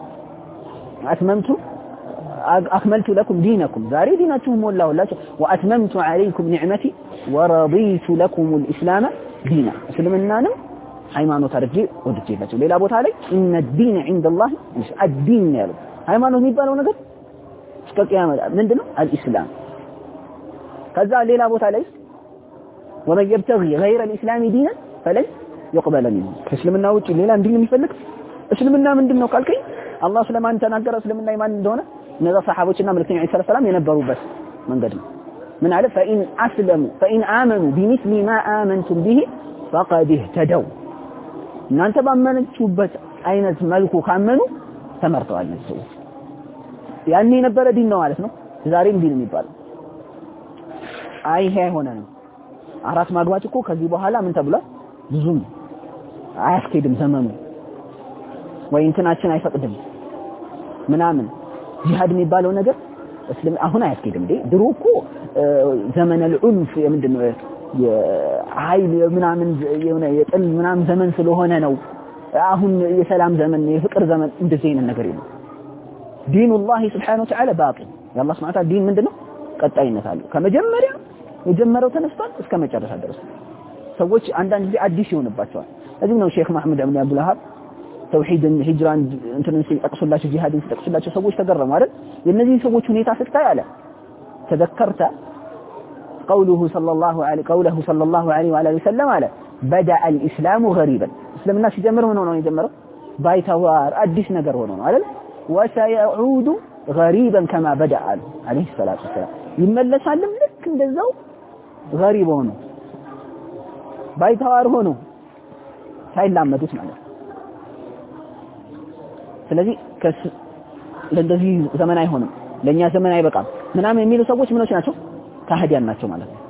أكملت لكم دينكم ذاري دينكم والله وأتممت عليكم نعمتي ورضيت لكم الإسلام دينا اسلمنا ሃይማኖት አድርጌ ወድጄላችሁ ሌላ ቦታ ላይ ان الدين عند الله الدين ያለው ሃይማኖት የሚባለው ነገር እስከ ቂያማ ምንድነው الاسلام ከዛ ሌላ ቦታ ላይ ومن يبتغي غير الاسلام دينا فلن يقبل منه እስልምና ውጪ ሌላ እንዲን የሚፈልግ እስልምና ምንድነው ካልከኝ አላህ ስለማን ተናገረ እስልምና ኢማን እንደሆነ እነዛ ሰሃቦችና መልእክተኛው ሰለላሁ ዐለይሂ ወሰለም የነበሩበት መንገድ ነው من على فإن أسلموا فإن آمنوا بمثل ما آمنتم به فقد اهتدوا እናንተ ባመናችሁበት አይነት መልኩ ካመኑ ተመርጠዋል ነው ያኔ የነበረ ዲን ነው ማለት ነው ዛሬም ዲን የሚባለው ይሄ አይሆንም አራት ማግባት እኮ ከዚህ በኋላ ምን ተብሏል ብዙም አያስኬድም ዘመኑ ወይ እንትናችን አይፈቅድም ምናምን ጂሃድ የሚባለው ነገር እስልም አሁን አያስኬድም ድሮ እኮ ዘመን العنف ምንድነው የኃይል ምናምን የሆነ የጥል ምናምን ዘመን ስለሆነ ነው አሁን የሰላም ዘመን የፍቅር ዘመን እንደዚህ አይነት ነገር የለም ዲኑ الله سبحانه وتعالى باقي የአላህ Subhanahu Ta'ala ዲን ምንድነው ቀጣይነት አለው ከመጀመሪያ የጀመረው ተነስቷል እስከ መጨረሻ ድረስ ሰዎች አንዳንድ ጊዜ አዲስ ይሆንባቸዋል እዚህ ነው ሼክ መሐመድ ኢብኑ አብዱል ወሃብ ተውሂድን ሂጅራን እንትንን ሲጠቅሱላቸው ጂሃድን ሲጠቅሱላቸው ሰዎች ተገረሙ አይደል የነዚህ ሰዎች ሁኔታ ስታይ አለ ተذكرت قوله صلى الله عليه وعلى وسلم على بدا الاسلام غريبا اسلامنا ሲጀምር ሆኖ ነው የጀመረው ባይተዋር አዲስ ነገር ሆኖ ነው አይደል وسيعود غريبا كما بدا عليه الصلاه والسلام ይመለሳልም ልክ እንደዛው غريب ሆኖ ባይተዋር ሆኖ ሳይላመዱት ማለት ስለዚህ ለእንደዚህ ዘመን አይሆንም ለኛ ዘመን አይበቃም ምናምን የሚሉ ሰዎች ምኖች ናቸው ካህዲያን ናቸው ማለት ነው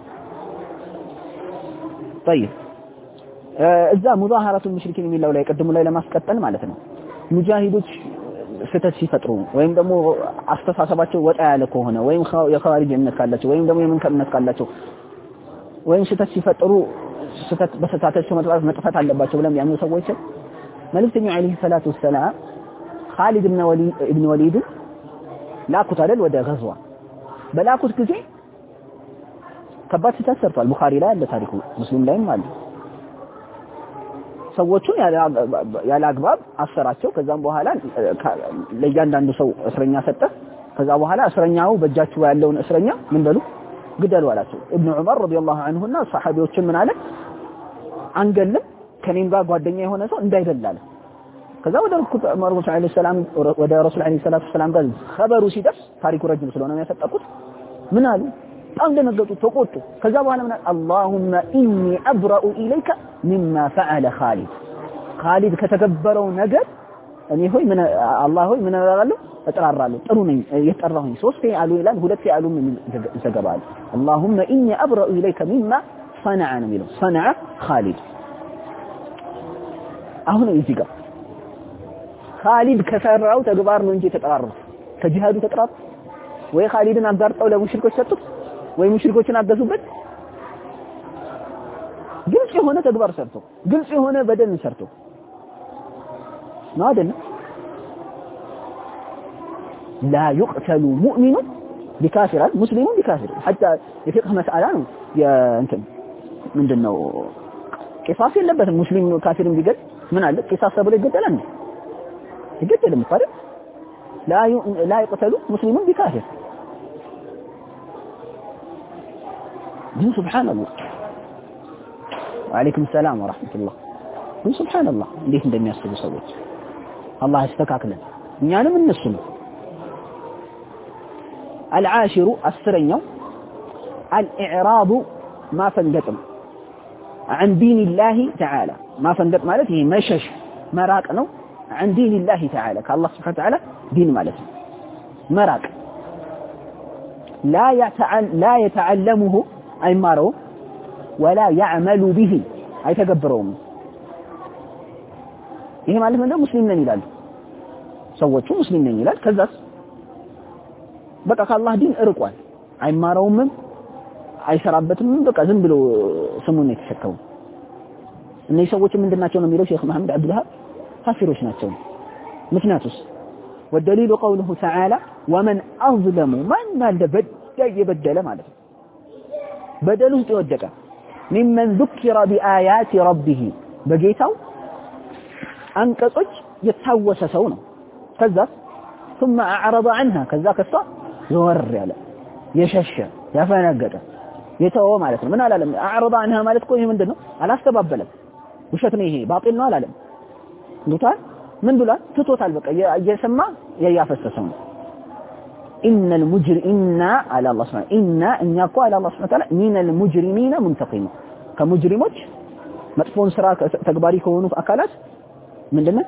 طيب እዛ ሙዛሃራቱ ሙሽሪኪን የሚለው ላይ ቀድሞ ላይ ለማስቀጠል ማለት ነው ሙጃሂዶች ፍተት ሲፈጥሩ ወይም ደግሞ አስተሳሰባቸው ወጣ ያለ ከሆነ ወይም የኻሪጅ እምነት ካላቸው ወይም ደግሞ የመንከር እምነት ካላቸው ወይም ፍተት ሲፈጥሩ ፍተት በሰታታቸው መጥፋት አለባቸው ብለን ያምኑ ሰዎች መልእክተኛው አለይሂ ሰላቱ ወሰላም خالد ابن وليد ላኩት አይደል ወደ غزوة በላኩት ጊዜ ከባድ ተሰርቷል ቡኻሪ ላይ አለ ታሪኩ ሙስሊም ላይም አለ ሰዎቹን ያለ አግባብ አሰራቸው ከዛም በኋላ ለእያንዳንዱ ሰው እስረኛ ሰጠ ከዛ በኋላ እስረኛው በእጃቸው ያለውን እስረኛ ምን በሉ ግደሉ አላቸው ኢብኑ ዑመር ረዲየላሁ ዐንሁና ሰሃቢዎችን ምን አለ አንገልም ከኔም ጋር ጓደኛ የሆነ ሰው እንዳይደላል ከዛ ወደ ረሱል አለይሂ ሰላም ወደ ረሱል አለይሂ ሰላቱ ሰላም ጋር خبሩ ሲደርስ ታሪኩ ረጅም ስለሆነ ነው ያሰጠቁት ምን አሉ በጣም ደነገጡ ተቆጡ ከዛ በኋላ ምን اللهم اني ابرأ اليك مما فعل خالد ከተገበረው ነገር እኔ ሆይ ምን አላህ ሆይ ምን አደረጋለሁ እጠራራለሁ ጥሩ ነኝ እየጠራሁኝ ሶስቴ አሉ ይላል ሁለቴ አሉ ምን ዘገባል اللهم اني ابرأ اليك مما صنع ነው صنع خالد አሁን እዚህ ጋር خالد ከሰራው ተግባር ነው እንጂ ተጠራረው ከጂሃዱ ተጠራር ወይ خالድን አጋርጠው ለሙሽሪኮች ሰጡት ወይ ሙሽሪኮችን አገዙበት ግልጽ የሆነ ተግባር ሰርቶ ግልጽ የሆነ በደል ሰርቶ ነው አይደል لا يقتل مؤمن بكافر مسلم بكافر حتى የፍቅህ መስአላ ነው የእንትን ምንድነው ቂሳስ የለበትም ሙስሊም ካፊርን ቢገል ምን አለ ቂሳስ ተብሎ ይገደላል يقتل مفرد لا يقتل مسلم بكافر دين سبحان الله وعليكم السلام ورحمة الله دين سبحان الله ليه እንደሚያስቡ ሰዎች الله يستكاكلن እኛንም እነሱም العاشر السرኛው الإعراض ما فنقطم عن دين الله تعالى ما فنقط ማለት ይሄ መሸሽ መራቅ ነው عن دين الله تعالى كالله سبحانه وتعالى دين مالته مراك لا يتعلمه أي مارو ولا يعمل به أي تقبرهم إيه مالته من مسلمين يلال سوت شو مسلمين يلال كذاس بقى كالله دين إرقوان أي ماروهم أي شرابتهم بقى زنبلو سموني تشكون إنه يسوت من دناتهم ميلو شيخ محمد عبد الوهاب كافروች ናቸው ምክንያቱስ والدليل قوله تعالى ومن اظلم من يبدل ማለት ነው በደሉ ተወደቀ ممن ذكر بآيات ربه በጌታው አንቀጾች የታወሰ ሰው ነው ከዛ ثم اعرض عنها ከዛ ከሷ ዘወር ያለ የሸሸ ያፈነገጠ የተወ ማለት ነው ምን አላለም اعرض عنها ማለት እኮ ይሄ ምንድነው አላስተባበለም ውሸት ነው ይሄ ባጢል ነው አላለም ሉታ ምን ብሏል ትቶታል በቃ እየሰማ ያያፈሰሰው إن على الله سبحانه إن يقوى على الله سبحانه وتعالى من المجرمين منتقم كمجرموች መጥፎን ስራ ተግባሪ ከሆኑ አካላት ምንድነው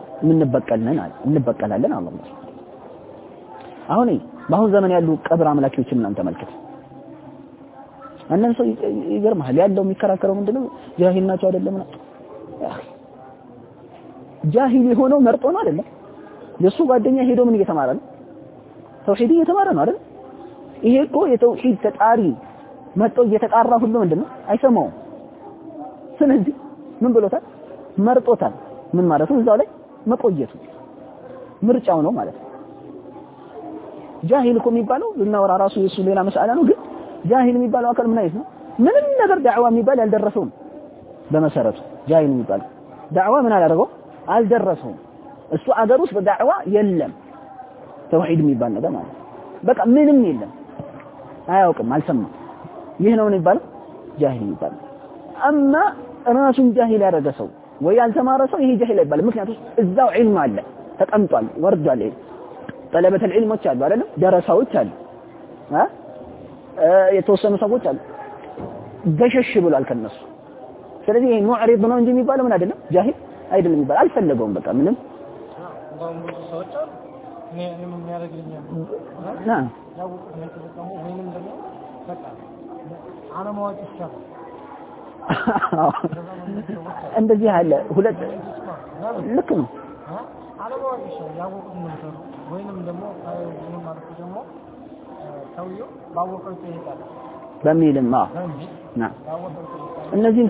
እንበቀላለን አላህ አሁን በአሁን ዘመን ያሉ ቀብር አምላኪዎችን እናንተ ተመልከቱ እነሱ ይገርማል ያለው የሚከራከረው ምንድነው ጃሂል ናቸው አይደለም ጃሂል የሆነው መርጦ ነው አይደለም የሱ ጓደኛ ሄዶ ምን እየተማረ ነው ተውሂድ እየተማረ ነው አይደል ይሄ እኮ የተውሂድ ተጣሪ መጥቶ እየተጣራ ሁሉ ምንድነው አይሰማው ስለዚህ ምን ብሎታል መርጦታል ምን ማለት ነው እዛው ላይ መቆየቱ ምርጫው ነው ማለት ነው ጃሂል እኮ የሚባለው ልናወራ ራሱ የሱ ሌላ መስአላ ነው ግን ጃሂል የሚባለው አካል ምን አይነት ነው ምንም ነገር ዳዕዋ የሚባል ያልደረሰው በመሰረቱ ጃሂል የሚባለው ዳዕዋ ምን አላደረገው አልደረሰው እሱ አገር ውስጥ በዳዕዋ የለም ተውሂድ የሚባል ነገር ማለት በቃ ምንም የለም አያውቅም አልሰማም ይህ ነው የሚባለው ጃሂል የሚባለው አማ ራሱን ጃሂል ያደረገ ሰው ወይ ያልተማረ ሰው ይሄ ጃሂል አይባልም ምክንያቱም እዛው ዒልም አለ ተቀምጧል ወርዷል ጠለበት العلሞች አሉ አይደል ደረሳዎች አሉ የተወሰኑ ሰዎች አሉ ገሸሽ ብሏል ከነሱ ስለዚህ ይሄ ሙዕሪድ ነው እንጂ የሚባለው ምን አይደለም ጃሂል አይደለም የሚባል አልፈለገውም በቃ ምንም እንደዚህ አለ ሁለት ልክ ነው አለማወቅ ያወቁ ነው ወይንም ደግሞ ማለት ደግሞ ሰውየው ባወቀው ይሄዳል በሚልማ እነዚህም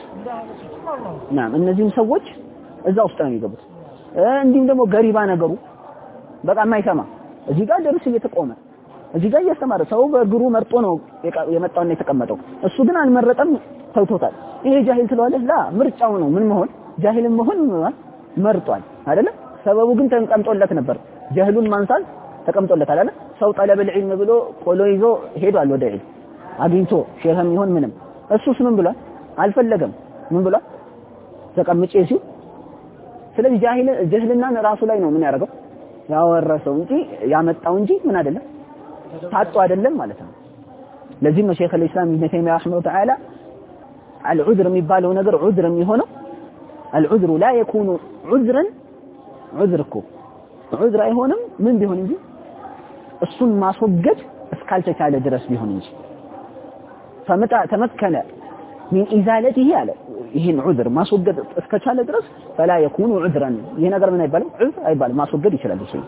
ሰዎች እዛ ውስጥ ነው የሚገቡት እንዲሁም ደግሞ ገሪባ ነገሩ በቃ የማይሰማ እዚህ ጋር ደርስ እየተቆመ እዚህ ጋር እያስተማረ ሰው በእግሩ መርጦ ነው የመጣውና የተቀመጠው እሱ ግን አልመረጠም ተውቶታል ይሄ ጃሂል ስለዋለህ ላ ምርጫው ነው ምን መሆን ጃሂልም መሆን መርጧል አይደለ ሰበቡ ግን ተቀምጦለት ነበር ጃሂሉን ማንሳት ተቀምጦለታል አይደል ሰው ጠለብ العلم ብሎ ቆሎ ይዞ ሄዷል ወደ ዒልም አግኝቶ ሼህም ይሁን ምንም እሱስ ምን ብሏል አልፈለገም ምን ብሏል ተቀምጬ ሲው ስለዚህ ጃሂልና ራሱ ላይ ነው ምን ያደርገው ያወረሰው እንጂ ያመጣው እንጂ ምን አይደለም ታጡ አይደለም ማለት ነው ለዚህ ነው ሼክ الاسلام ابن تيميه رحمه الله تعالى العذر የሚባለው ነገር ዑዝር የሚሆነው العذر لا يكون عذرا عذركم عذر አይሆንም ምን ቢሆን እንጂ እሱን ማስወገድ እስካልተቻለ ድረስ ቢሆን እንጂ فمتى تمكن من ازالته على ይሄን عذر ማስወገድ እስከቻለ ድረስ فلا يكون عذرا ይሄ ነገር ምን አይባልም عذر አይባልም ማስወገድ ይችላል እሱ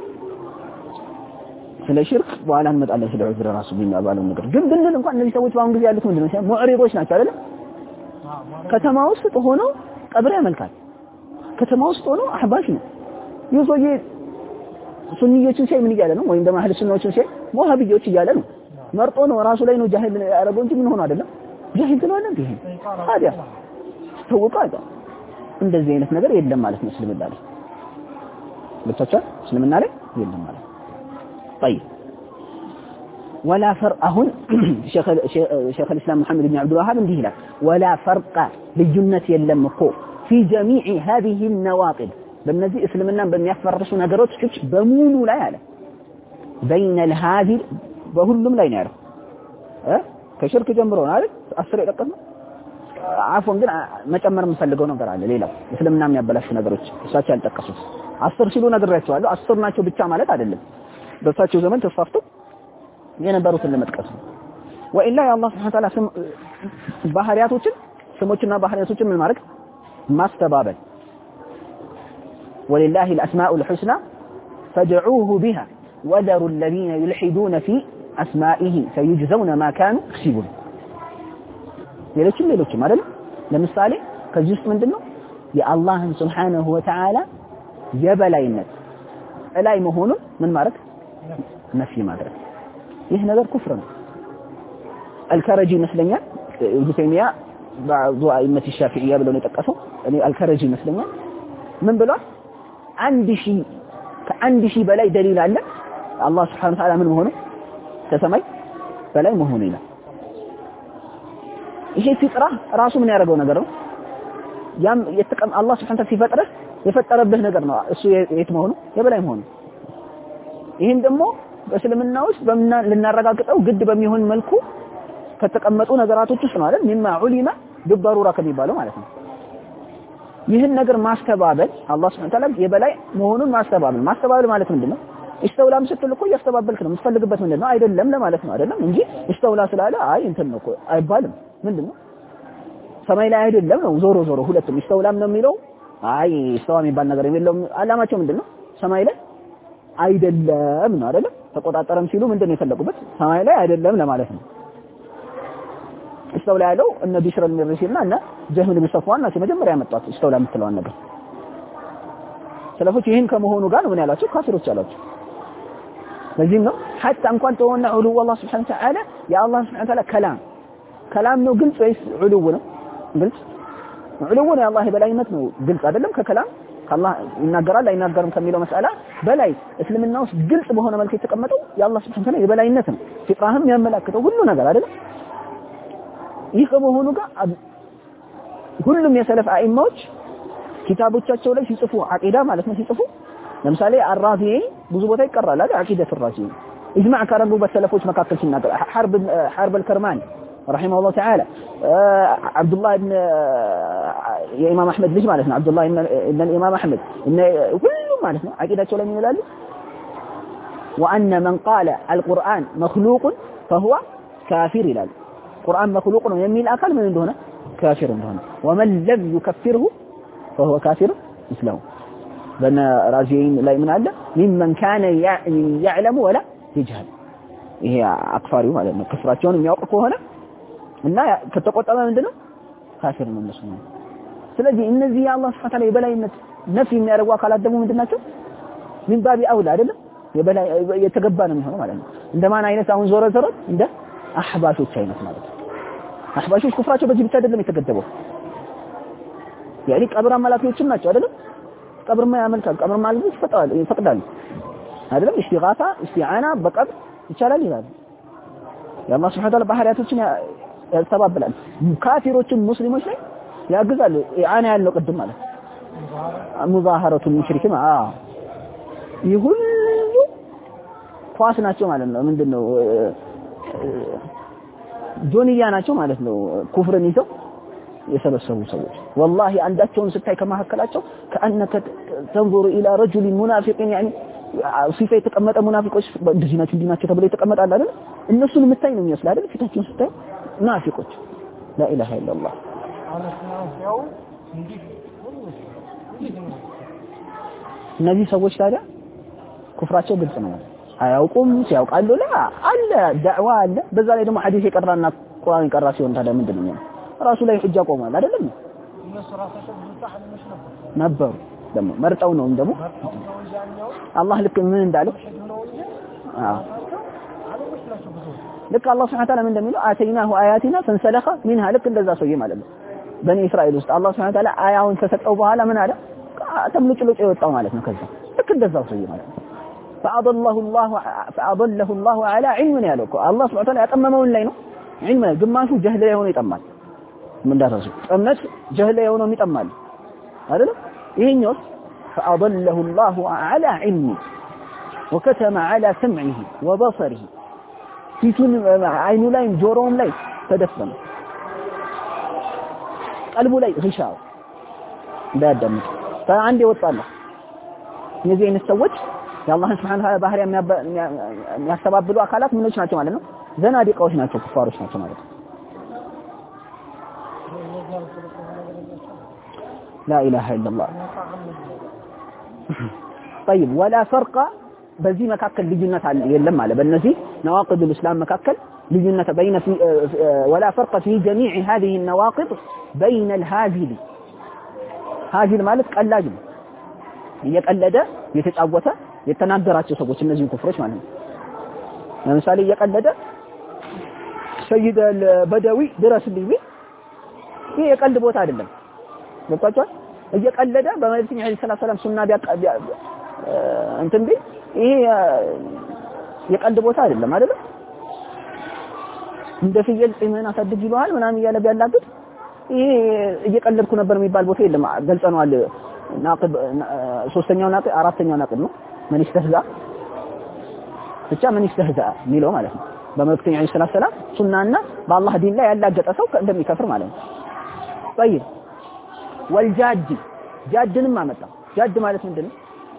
ስለ ሽርክ በኋላ እንመጣለን ስለ عذر ራሱ የሚባለው ነገር ግን ብንል እንኳን እነዚህ ሰዎች ባሁን ጊዜ ያሉት ምንድነው ሙዕሪዶች ናቸው አይደል ከተማ ውስጥ ሆኖ ቀብር ያመልካል ከተማ ውስጥ ሆኖ አህባሽ ነው ይዞዬ ሱኒዮችን ሲያይ ምን ይያለ ነው ወይም ደግሞ አህለ ሱናዎችን ሲያይ ወሃቢዮች ይያለ ነው መርጦ ነው ራሱ ላይ ነው ጃሂል ያደረገው እንጂ ምን ሆኖ አይደለም ጃሂል ስለሆነ እንዴ ታዲያ ተወቃዳ እንደዚህ አይነት ነገር የለም ማለት ነው እስልምና ላይ ብቻ እስልምና ላይ የለም ማለት طيب ولا فرق هون شيخ الاسلام محمد بن عبد الوهاب እንዲህ ይላል ولا فرق للجنة የለም እኮ في جميع هذه النواقض በእነዚህ እስልምናን በሚያፈርሱ ነገሮች በሙሉ ላይ አለ بين الهادي በሁሉም ላይ ነው ያለው ከሽርክ ጀምሮ ነው አይደል 10 የጠቀስነው አፎን ግን መጨመር የምፈልገው ነገር አለ ሌላው እስልምና የሚያበላሹ ነገሮች እሳቸው ያልጠቀሱት 10 ሲሉ ነግሬያቸዋለሁ 10 ናቸው ብቻ ማለት አይደለም በእሳቸው ዘመን ተስፋፍቶ የነበሩትን ለመጥቀስ ነው ወኢላ የአላህ Subhanahu Wa Ta'ala ባህሪያቶችን ስሞችና ባህሪያቶችን ምን ማድረግ ማስተባበል ولله الاسماء الحسنى فادعوه بها وذروا الذين يلحدون في اسمائه سيجزون ما كانوا يكسبون ሌሎችም አይደል ለምሳሌ ከዚህ ውስጥ ምንድነው የአላህን Subhanahu Wa Ta'ala የበላይነት ላይ መሆኑን ምን ማድረግ ነፊ ማድረግ ይህ ነገር ኩፍር ነው አልከረጂ ይመስለኛል ኢብኑ ተይሚያ بعض ائمه الشافعيه ብለው ነው የጠቀሰው እኔ አልከረጂ ይመስለኛል ምን ብሏል 1000 በላይ ደሊል አለ አላህ Subhanahu Wa Ta'ala ምን መሆኑ ከሰማይ በላይ መሆኑ ይላል ይሄ ፍጥራ ራሱ ምን ያደርገው ነገር ነው ያም የተቀም አላህ Subhanahu Wa Ta'ala ሲፈጥረህ የፈጠረብህ ነገር ነው እሱ የት መሆኑ የበላይ መሆኑ ይሄን ደግሞ በእስልምና ውስጥ ልናረጋግጠው ግድ በሚሆን መልኩ ከተቀመጡ ነገራቶች ውስጥ ነው አይደል ሚማ ዑሊማ بالضروره ከሚባለው ማለት ነው ይህን ነገር ማስተባበል አላህ Subhanahu Ta'ala የበላይ መሆኑን ማስተባበል ማለት ምንድነው استولام ስትል እኮ ያስተባበልክ ነው የምትፈልግበት ምንድነው አይደለም ለማለት ነው አይደለም እንጂ استولا ስላለ አይ እንትን ነው እኮ አይባልም ምንድነው ሰማይ ላይ አይደለም ነው ዞሮ ሁለቱም استولام ነው የሚለው አይ استوام የሚባል ነገር የለውም አላማቸው ምንድነው ሰማይ ላይ አይደለም ነው አይደለም ተቆጣጣረም ሲሉ ምንድነው የፈለጉበት ሰማይ ላይ አይደለም ለማለት ነው استولى ያለው እነ ቢሽር አልሚርሲና እና ጀህም ብን ሰፍዋን ናቸው መጀመሪያ ያመጣት استولى የምትለዋን ነገር ሰለፎች ይሄን ከመሆኑ ጋር ምን ያላቸው ካፊሮች አላቸው ለዚህም ነው حتى እንኳን ተወና ዑሉ والله سبحانه وتعالى يا الله سبحانه وتعالى كلام ነው ግልጽ ወይስ ዑሉ ነው ግልጽ ዑሉ ነው የአላህ በላይነት ነው ግልጽ አይደለም ከከላም ከአላህ ይናገራል አይናገርም ከሚለው መስአላ በላይ እስልምና ውስጥ ግልጽ በሆነ መልኩ የተቀመጠው የአላህ Subhanahu Ta'ala የበላይነት ነው ፍጥራህም ያመለክተው ሁሉ ነገር አይደል ይህ ከመሆኑ ጋር ሁሉም የሰለፍ አኢማዎች ኪታቦቻቸው ላይ ሲጽፉ አቂዳ ማለት ነው ሲጽፉ ለምሳሌ አራዚ ብዙ ቦታ ይቀራል አይደል አቂዳቱ አራዚ اجماع ካረጉ በሰለፎች መካከል ሲናገር حرب الكرماني رحمه الله تعالى عبد الله بن የኢማም አህመድ ልጅ ማለት ነው عبد الله ابن الامام احمد ሁሉም ማለት ነው አቂዳቸው ላይ ይላሉ وان من قال القرآن مخلوق فهو كافر ይላሉ ቁርአን مخلوق ነው የሚል አካል ምን እንደሆነ ካፊር እንደሆነ ومن لم يكفره فهو كافر مثله በነ ራዚይን ላይ ምን አለ ممن كان يعلم ولا يجهل ይሄ አክፋሪው ማለት ነው ክፍራቸውን የሚያውቅ ከሆነ እና ከተቆጠበ ምንድነው ካፊር ነው እነሱ ስለዚህ እነዚህ የአላህ Subhanahu Ta'ala የበላይነት ነፍስ የሚያደርጉ አካላት ደግሞ ምንድናቸው ምን ባቢ አውላ አይደለም የበላይ የተገባ ነው የሚሆነው ማለት ነው እንደማን አይነት አሁን ዞረ እንደ አህባሾች አይነት ማለት ነው አህባሾች ኩፍራቸው በዚህ ብቻ አይደለም የተገደበው ያኒ ቀብር አመላኪዎችም ናቸው አይደለም ቀብር ማያመልካል ቀብር ማለት ይፈቅዳሉ አይደለም ኢስቲጋታ ኢስቲዓና በቀብር ይቻላል ይላል የአላህ Subhanahu Ta'ala ባህሪያቶችን ያስተባብላል ካፊሮችን ሙስሊሞች ላይ ያግዛሉ ኢዓና ያለው ቅድም ማለት ሙዛሃረቱ ሙሽሪኪን ይሁሉ ኳስ ናቸው ማለት ነው ምንድነው ጆንያ ናቸው ማለት ነው ኩፍርን ይዘው የሰበሰቡ ሰዎች والله አንዳቸውን ስታይ ከመሐከላቸው كأنك تنظر الى رجل منافق يعني ሲፋ የተቀመጠ ሙናፊቆች እንደዚህ ናቸው ተብለው የተቀመጣል አይደል እነሱን የምታይ ነው የሚመስል አይደል ፊታቸውን ስታይ ሙናፊቆች لا اله الا الله እነዚህ ሰዎች ታዲያ ኩፍራቸው ግልጽ ነው አያውቁም ሲያውቃሉ ላ አለ ዳዕዋ አለ በዛ ላይ ደግሞ ሐዲስ የቀራና ቁርአን የቀራ ሲሆን ታዲያ ምንድነው ራሱ ላይ ሁጃ ቆሟል አይደለም እነሱ ራሳቸው ብዙ ታህል ነበሩ ደግሞ መርጠው ነው ደግሞ አላህ ልክ ምን እንዳለው ልክ አላህ Subhanahu Ta'ala ምን እንደሚለው አተይናሁ አያቲና ፈንሰለኸ منها ልክ እንደዛ ሰውዬ ማለት ነው በኒ እስራኤል ውስጥ አላህ Subhanahu Ta'ala አያውን ከሰጠው በኋላ ምን አለ ተምልጭልጭ የወጣው ማለት ነው ከዛ ልክ እንደዛው ሰውዬ ማለት ነው فأضله الله على علم ያለው አላህ Subhanahu Ta'ala ያጠመመውን ላይ ነው علم ግማሹ ጀህል ላይ ሆኖ ይጠማል ምን እንዳታሱ እምነት ጀህል ላይ ሆኖ ይጠማል አይደል ይሄኛው فأضله الله على علم وكتم على سمعه وبصره ፊቱን አይኑ ላይ ጆሮውን ላይ ተደፈነ ቀልቡ ላይ ግሻው እንዳያዳምጥ አንዴ ወጣለ እነዚህ አይነት ሰዎች የአላህን Subhanahu Ta'ala ባህሪያ የሚያስተባብሉ አካላት ምኖች ናቸው ማለት ነው ዘናዲቃዎች ናቸው ኩፋሮች ናቸው ማለት ነው لا اله الا الله طيب ولا فرق በዚህ መካከል ልዩነት የለም ማለት በእነዚህ نواقض الاسلام መካከል ልዩነት بين في ولا فرق في جميع هذه النواقض بين الهازل هازل ማለት ቀላጅ ነው እየቀለደ የተጫወተ የተናገራቸው ሰዎች እነዚህ ኩፍሮች ማለት ነው ለምሳሌ እየቀለደ ሰይድ አልበደዊ ድረስልኝ ይሄ የቀልድ ቦታ አይደለም ወጣቷል እየቀለደ በመልእክተኛ ሰለላሁ ዐለይሂ ወሰለም ሱና እንትን ቢል ይሄ የቀልድ ቦታ አይደለም አይደል እንደ ፍየል ጤመና አሳድግ ይሏል ምናምን እያለ ቢያላግጥ ይሄ እየቀለድኩ ነበር የሚባል ቦታ የለም ገልጸናል ናቅብ ሶስተኛው ናቅብ አራተኛው ናቅብ ነው ምን ይስተህዛ ብቻ ምን ይስተህዛ ሚለው ማለት ነው በመልእክተኛ ሰለላሁ ዐለይሂ ወሰለም ሱናና በአላህ ዲን ላይ ያላገጠ ሰው እንደሚከፍር ማለት ነው طيب والجاد ጃድንም አመጣ ጃድ ማለት ምንድነው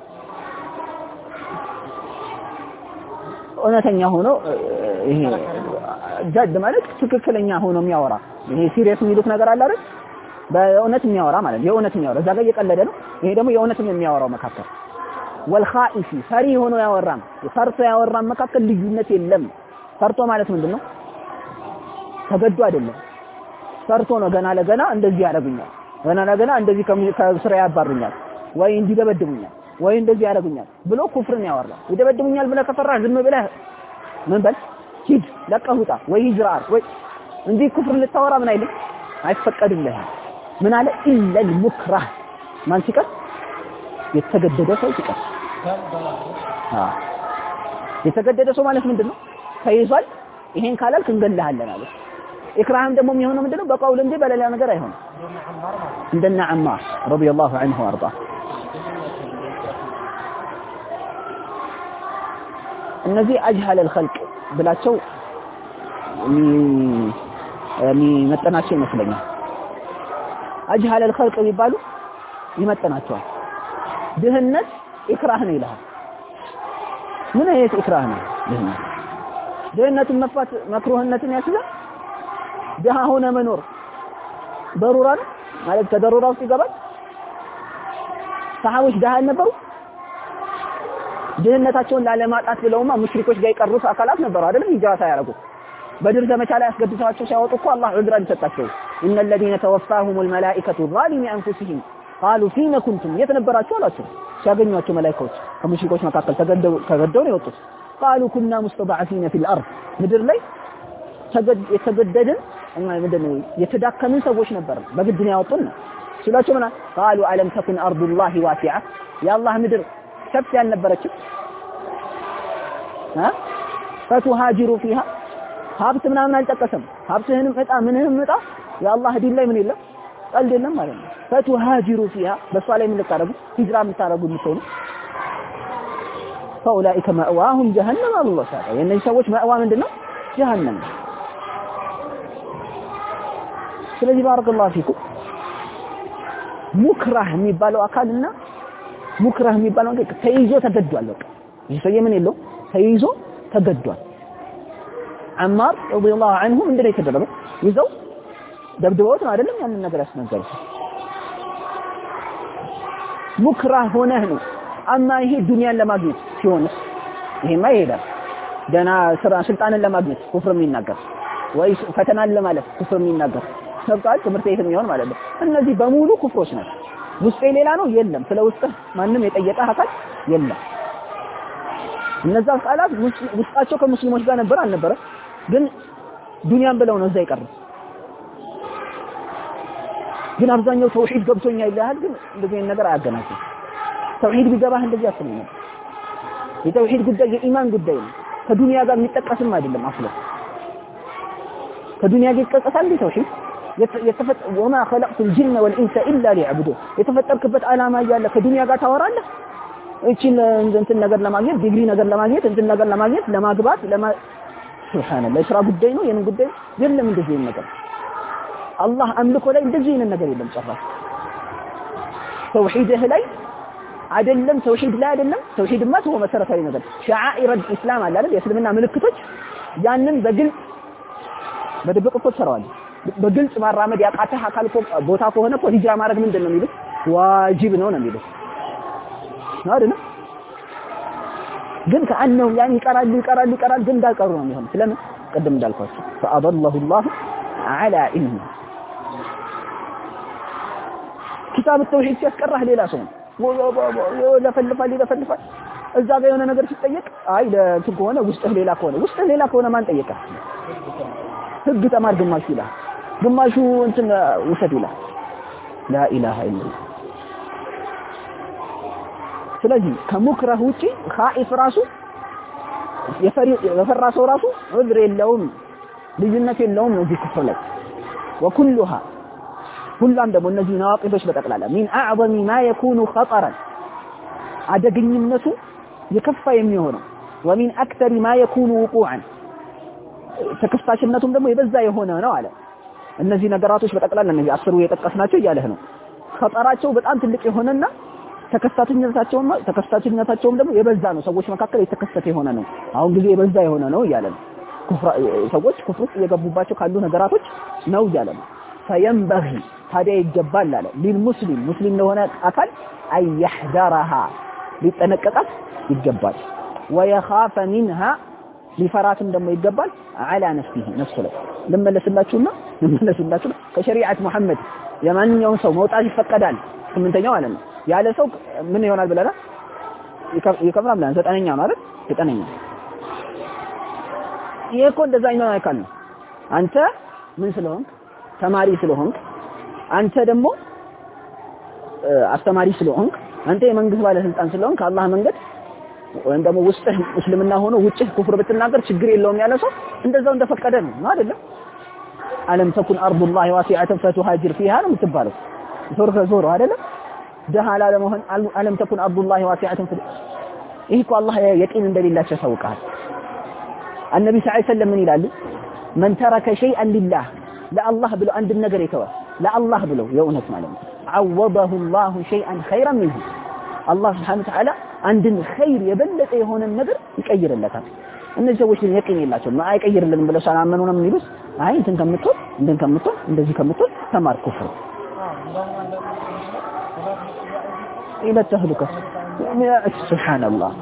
እውነተኛ ሆኖ ይሄ ጃድ ማለት ትክክለኛ ሆኖ የሚያወራ ይሄ ሲሪየስ የሚሉት ነገር አለ አይደል በእውነት የሚያወራ ማለት የእውነት የሚያወራ እዛ ጋር እየቀለደ ነው ይሄ ደግሞ የእውነት የሚያወራው መካከል والخائف ፈሪ ሆኖ ያወራም ፈርቶ ያወራም መካከል ልዩነት የለም ፈርቶ ማለት ምንድነው ተገዶ አይደለም ፈርቶ ነው ገና ለገና እንደዚህ ያደርጉኛል ገና ለገና እንደዚህ ከስራ ያባሩኛል ወይ እንዲደበድቡኛል ወይ እንደዚህ ያደርጉኛል ብሎ ኩፍርን ያወራ ይደበድቡኛል ብለ ከፈራ ዝም ብለህ ምን በል ሂድ ለቀሁታ ወይ ሂጅራር ወይ እንዲህ ኩፍር ልታወራ ምን አይልም አይፈቀድልህም ምን አለ ኢላ المكره ማን ሲቀር የተገደደ ሰው ሲቀር የተገደደ ሰው ማለት ምንድነው ተይዟል ይሄን ካላልክ እንገለሃለን አለ ኢክራም ደግሞ የሚሆነው ምንድነው በቀውል እንጂ በሌላ ነገር አይሆንም እንደና አማር ረዲየላሁ ዐንሁ ወአርዳ እነዚህ አጅሃል الخلق ብላቸው የሚመጠናቸው ይመስለኛል አጅሃል الخلق ይባሉ ይመጠናቸዋል ድህነት ኢክራህ ነው ይላል ምን አይነት ኢክራህ ነው ድህነትን መፍታት መክሩህነትን ያስይዛል ድሃ ሆነ መኖር ضرورة ነው ማለት ከضرورة ውስጥ ይገባል ሰሃቦች ድሃ ነበሩ ድህነታቸውን ላለማጣት ብለውማ ሙሽሪኮች ጋር ይቀሩት አካላት ነበሩ አይደል ሂጃታ ያረጉ በድር ዘመቻ ላይ ያስገድቷቸው ሲያወጡ እኮ አላህ ዑድራን ሰጣቸው ان الذين توفاهم الملائكه ظالمي انفسهم قالوا فيما كنتم የተነበራችሁ አላችሁ ሲያገኙአቸው መላእክቶች ከሙሽሪኮች መካከል ተገደው ነው የወጡት قالوا كنا مستضعفين في الارض ምድር ላይ የተገደድን እና ምንድነው የተዳከምን ሰዎች ነበር በግድ ነው ያወጡን ሲላቸው ምን قالوا الم تكن ارض الله واسعه يا الله ምድር ሰፊ ያልነበረችም فتهاجروا فيها ሀብት ምናምን አልጠቀሰም ሀብትህንም እጣ ምንህም እጣ የአላህ ዲን ላይ ምን የለም ቀልድ የለም ማለት ነው فتهاجروا فيها በሷ ላይ ምን ልታረጉ ሂጅራ የምታረጉ የምትሆኑ فاولئك مأواهم جهنم الله تعالى የነዚህ ሰዎች ማእዋ ምንድነው ጀሃነም ስለዚህ ባረከላሁ ፊኩም ሙክራህ የሚባለው አካልና ሙክራህ የሚባለው ነገር ተይዞ ተገዷል በቃ ይሄ ሰው ምን የለው ተይዞ ተገዷል አማር ረዲየላሁ ዐንሁ እንደዚህ ተደረገ ይዘው ደብድበውት ነው አይደለም ያንን ነገር ያስነገሩት ሙክራህ ሆነህ ነው አማ ይሄ ዱንያን ለማግኘት ሲሆን ይሄማ ይሄዳል ገና ስልጣንን ለማግኘት ኩፍር የሚናገር ወይ ፈተናን ለማለፍ ኩፍር የሚናገር ሰብጣል ትምህርት ቤት የሚሆን ማለት ነው እነዚህ በሙሉ ኩፍሮች ናቸው ውስጤ ሌላ ነው የለም ስለ ውስጥ ማንም የጠየቀ አካል የለም እነዛ ቃላት ውስጣቸው ከሙስሊሞች ጋር ነበር አልነበረ ግን ዱንያን ብለው ነው እዛ ይቀር ግን አብዛኛው ተውሂድ ገብቶኛል ይላል ግን እንደዚህ ነገር አያገናኝም ተውሂድ ቢገባህ እንደዚህ አስበኝ ነው የተውሂድ ጉዳይ የኢማን ጉዳይ ነው ከዱንያ ጋር የሚጠቀስም አይደለም አፍለ ከዱንያ ጋር ይጠቀሳል ተውሂድ وما خلقت الجن والانس الا ليعبدون የተፈጠርክበት ዓላማ ያለ ከዱንያ ጋር ታወራለህ እቺን እንትን ነገር ለማግኘት ዲግሪ ነገር ለማግኘት እንትን ነገር ለማግኘት ለማግባት ሱብሃንአላህ ስራ ጉዳይ ነው የምን ጉዳይ የለም እንደዚህ ነገር አላህ አምልኮ ላይ እንደዚህ ነገር የለም ጨራሽ ተውሂድህ ላይ አይደለም ተውሂድ ላይ አይደለም ተውሂድማ ነው መሰረታዊ ነገር ሸዓኢር الاسلام አለ አይደል የእስልምና ምልክቶች ያንን በግልጽ በድብቅ እኮ ተሰራዋል በግልጽ ማራመድ ያቃተህ አካል ቦታ ከሆነ እኮ ሂጅራ ማድረግ ምንድነው የሚሉት ዋጅብ ነው የሚሉት ነው አይደል ግን ከአንነው ያን ይቀራል ግን እንዳልቀሩ ነው የሚሆነው ስለምን ቀደም እንዳልኳችሁ فاضله الله على علم كتاب التوحيد ሲያስቀራህ ሌላ ሰው ለፈልፋል እዛ ጋር የሆነ ነገር ሲጠየቅ አይ ለእንትን ከሆነ ውስጥህ ሌላ ከሆነ ማን ጠየቀ ህግ ተማር ግማሹ ይላል ግማሹ እንትን ውሰድ ይላል لا اله الا الله ስለዚህ ከሙክረህ ውጪ ኻኢፍ ራሱ የፈራ ሰው ራሱ ዑዝር የለውም ልዩነት የለውም ነው ዚክር ላይ وكلها ሁላም ደግሞ እነዚህ ነዋቂቶች በጠቅላላ من اعظم ما يكون خطرا አደገኝነቱ የከፋ የሚሆነው ومن أكثر ما يكون وقوعا ተከስታችነቱም ደግሞ የበዛ የሆነ ነው አለ እነዚህ ነገራቶች በጠቅላላ እነዚህ 10 የጠቀስናቸው ያለህ ነው خطራቸው በጣም ትልቅ የሆነና ተከስታችነታቸውም ደግሞ የበዛ ነው ሰዎች መካከል የተከሰተ የሆነ ነው አሁን ጊዜ የበዛ የሆነ ነው ያለ ነው ሰዎች ኩፍር የገቡባቸው ካሉ ነገራቶች ነው ያለ ነው فينبغي ታዲያ ይገባል አለ ሙስሊም ለሆነ አካል አይحذرها ሊጠነቀቃት ይገባል ويخاف منها ሊፈራትም ደግሞ ይገባል على نفسه ነፍሱ ላይ ለመለስላችሁና ከሸሪዓት መሐመድ የማንኛውም ሰው መውጣት ይፈቀዳል ስምንተኛው አለ ነው ያለ ሰው ምን ይሆናል ብለና ይከፍራል ብለን ዘጠነኛ ነው አይደል ዘጠነኛ ይሄኮ እንደዛ አይነት አይካል ነው አንተ ምን ስለሆንክ ተማሪ ስለሆንክ አንተ ደግሞ አስተማሪ ስለሆንክ አንተ የመንግስት ባለስልጣን ስለሆንክ ከአላህ መንገድ ወይም ደግሞ ውስጥህ እስልምና ሆኖ ውጭህ ኩፍር ብትናገር ችግር የለውም ያለ ሰው እንደዛው እንደፈቀደ ነው አይደለም አለም ተኩን አርዱላሂ ዋሲዓተን ፈቱሃጅር ፊሃ ነው የምትባለው ዞር አይደለም ደሃላ ለመሆን አለም ተኩን አርዱላሂ ዋሲዓተን ይሄኮ አላህ የቂን እንደሌላቸው ያሳውቃል النبي صلى الله عليه وسلم من ይላል من ترك شيئا لله ለአላህ ብሎ አንድ ነገር የተወ ለአላህ ብሎ የእውነት ማለት ነው عوضه الله شيئا خيرا منه الله سبحانه وتعالى አንድን ኸይር የበለጠ የሆነ ነገር ይቀይርለታል እነዚህ ሰዎች ግን የቂን የላቸውም አይቀይርልንም ብለው ሳላመኑ ነው የሚሉት አይ እንትን ከምትል እንደዚህ ከምትል ተማር ኩፍር إلى التهلكة سبحان الله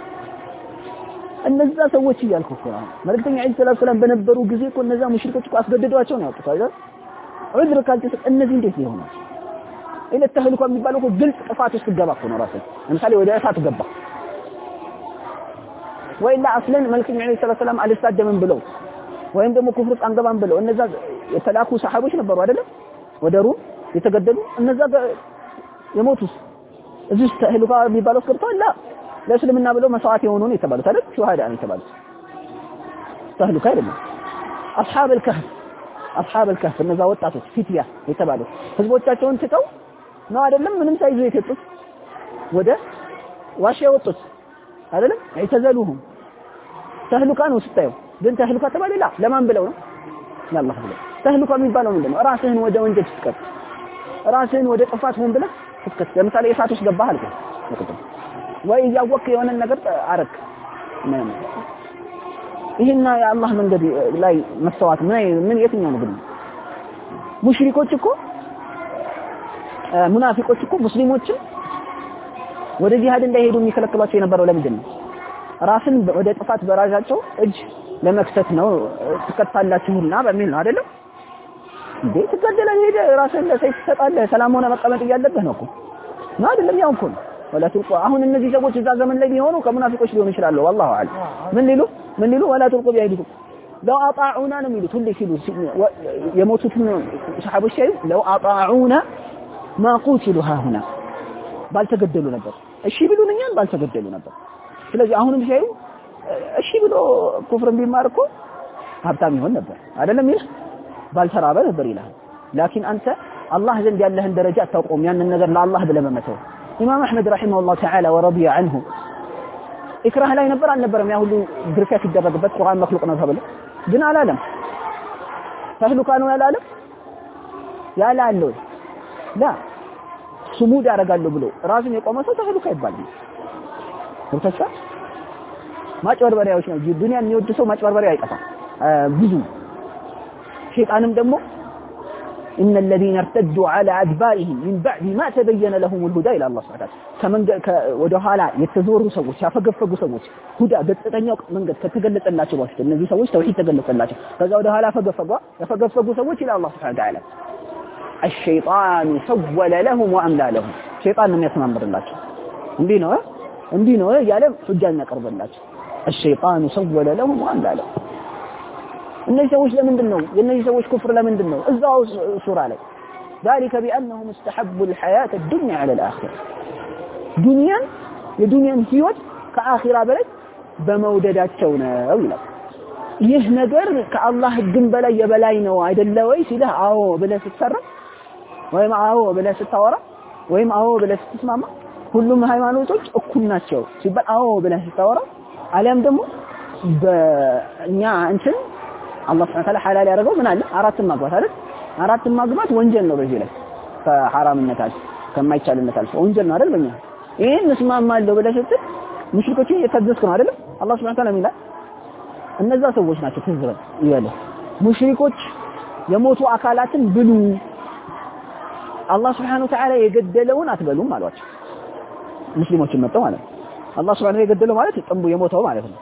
እነዛ ሰዎች ይያልኩ ቁርአን መልእክተኛ ኢየሱስ ሰላም በነበሩ ጊዜ እኮ እነዛ ሙሽሪኮች እኮ አስገድዷቸው ነው ያወጡት አይደል ዑድር ካልተሰጠ እነዚህ እንዴት ይሆናል إلى التهلكة የሚባለው እኮ ግልጽ ጥፋት ውስጥ ገባ እኮ ነው ራሱ ለምሳሌ ወደ እሳት ገባ ወይላ አስለን መልእክተኛ ኢየሱስ ሰላም አልሳደምም ብለው ወይም ደግሞ ኩፍር አንገባም ብለው እነዛ የተላኩ ሰሃቦች ነበሩ አይደል ወደ ሩም የተገደሉ እነዛ የሞቱስ እዚህ ተህሉካ የሚባለው ስክርቷል ላ ለእስልምና ብለው መስዋዕት የሆኑ ነው የተባሉት አይደል ሹሃዳ ነው የተባሉት ተህሉካ አይደለም አስሐብ الكهف እነዛ ወጣቶች ፊትያ የተባሉት ህዝቦቻቸውን ትተው ነው አይደለም ምንም ሳይዙ የተጡት ወደ ዋሻ ወጡት አይደለም አይተዘሉሁም ተህሉካ ነው ስታዩ ግን ተህሉካ ተባለላ ለማን ብለው ነው ያላህ ብለው ተህሉካ የሚባለው ምንድነው ራስህን ወደ ወንጀል ትከት ራስህን ወደ ጥፋት ሆን ብለህ ትከት ለምሳሌ እሳት ውስጥ ገባህ አልከ ወይ ያወክ የሆነ ነገር አረክ ይሄና የአላህ መንገድ ላይ መስተዋት ምን የትኛው ነው ግን ሙሽሪኮች እኮ ሙናፊቆች እኮ ሙስሊሞችን ወደ ጂሃድ እንዳይሄዱ የሚከለክሏቸው የነበረው ለምንድን ነው ራስን ወደ ጥፋት በራጃቸው እጅ ለመክተት ነው ተከታላችሁና በሚል ነው አይደለም እንዴ ተገደለ ሄደ ራስን ለሰይፍ ተጣለ ሰላም ሆነ መቀመጥ ያለበት ነው እኮ ነው አይደለም ያው እኮ ወላ ትልቁ አሁን እነዚህ ሰዎች እዛ ዘመን ላይ ቢሆኑ ከሙናፊቆች ሊሆኑ ይችላሉ والله اعلم ምን ሊሉ ወላ ትልቁ ቢያይዱም لو اطاعونا ነው የሚሉት ሁሌ ሲሉ የሞቱትን ሰሃቦች ሲያዩ لو اطاعونا ما قتلوا ها هنا ባልተገደሉ ነበር እሺ ቢሉንኛል ባልተገደሉ ነበር ስለዚህ አሁንም ሲያዩ እሺ ብሎ ኩፍርን ቢማርኩ ሀብታም ይሆን ነበር አይደለም ይህ ባልተራበ ነበር ይላል لكن አንተ አላህ ዘንድ ያለህን ደረጃ አታውቀውም ያንን ነገር ለአላህ ብለህ በመተው ኢማም አህመድ ረሂመሁላህ ተዓላ ወረضي عنه ኢክራህ ላይ ነበር አልነበረም ያ ሁሉ ድርፊያ ሲደረግበት ቁርአን መክሉቅ ነው ተብሎ ግን አላለም ተህሉካ ነው ያላለው ላ ስሙድ ያረጋሉ ብሎ ራስን የቆመ ሰው ተህሉካ ይባላል ወጥቷ ማጭበርበሪያዎች ነው ዱንያን የሚወድ ሰው ማጭበርበሪያ አይጠፋም ብዙ ሸይጣንም ደግሞ ان الذين ارتدوا على ادبارهم من بعد ما تبين لهم الهدى الى الله سبحانه كمن ወደ ኋላ የተዞሩ ሰዎች ያፈገፈጉ ሰዎች ሁዳ በተጠኛው መንገድ ከተገለጸላቸው በፊት እነዚህ ሰዎች ተውሂድ ተገለጸላቸው ከዛ ወደ ኋላ ያፈገፈጉ ሰዎች الى الله سبحانه وتعالى الشيطان سول لهم واملا لهم شيطان ነው የሚያስማምርላቸው እንዲህ ነው ያለ ሁጃን ያቀርብላቸው الشيطان سول لهم واملا لهم እነዚህ ሰዎች ለምንድነው የነዚህ ሰዎች ኩፍር ለምንድነው እዛው ሱራ ላይ ذلك بانهم استحبوا الحياه الدنيا على الاخره የዱንያን ህይወት ከአኺራ በላይ በመውደዳቸው ነው ይላል ይህ ነገር ከአላህ ህግም በላይ የበላይ ነው አይደለ ወይ ሲልህ አዎ ብለህ ስትሰራ ወይም አዎ ብለህ ስታወራ ወይም አዎ ብለህ ስትስማማ ሁሉም ሃይማኖቶች እኩል ናቸው ሲባል አዎ ብለህ ስታወራ አለም ደግሞ በእኛ እንትን አላህ Subhanahu Wa Ta'ala ሐላል ያደረገው ምን አለ አራትን ማግባት አይደል አራትን ማግባት ወንጀል ነው በዚህ ላይ ከሐራምነታል ከማይቻልነት አልፎ ወንጀል ነው አይደል በእኛ ይሄን መስማማለሁ ብለህ ስትል ሙሽሪኮች የተደስኩ ነው አይደል አላህ Subhanahu Wa Ta'ala ሚላ እነዛ ሰዎች ናቸው ትዝበል ይበለ ሙሽሪኮች የሞቱ አካላትን ብሉ አላህ Subhanahu Wa Ta'ala የገደለውን አትበሉም አሏቸው ሙስሊሞችን መጣው ማለት አላህ Subhanahu የገደለው ማለት ጥንቡ የሞተው ማለት ነው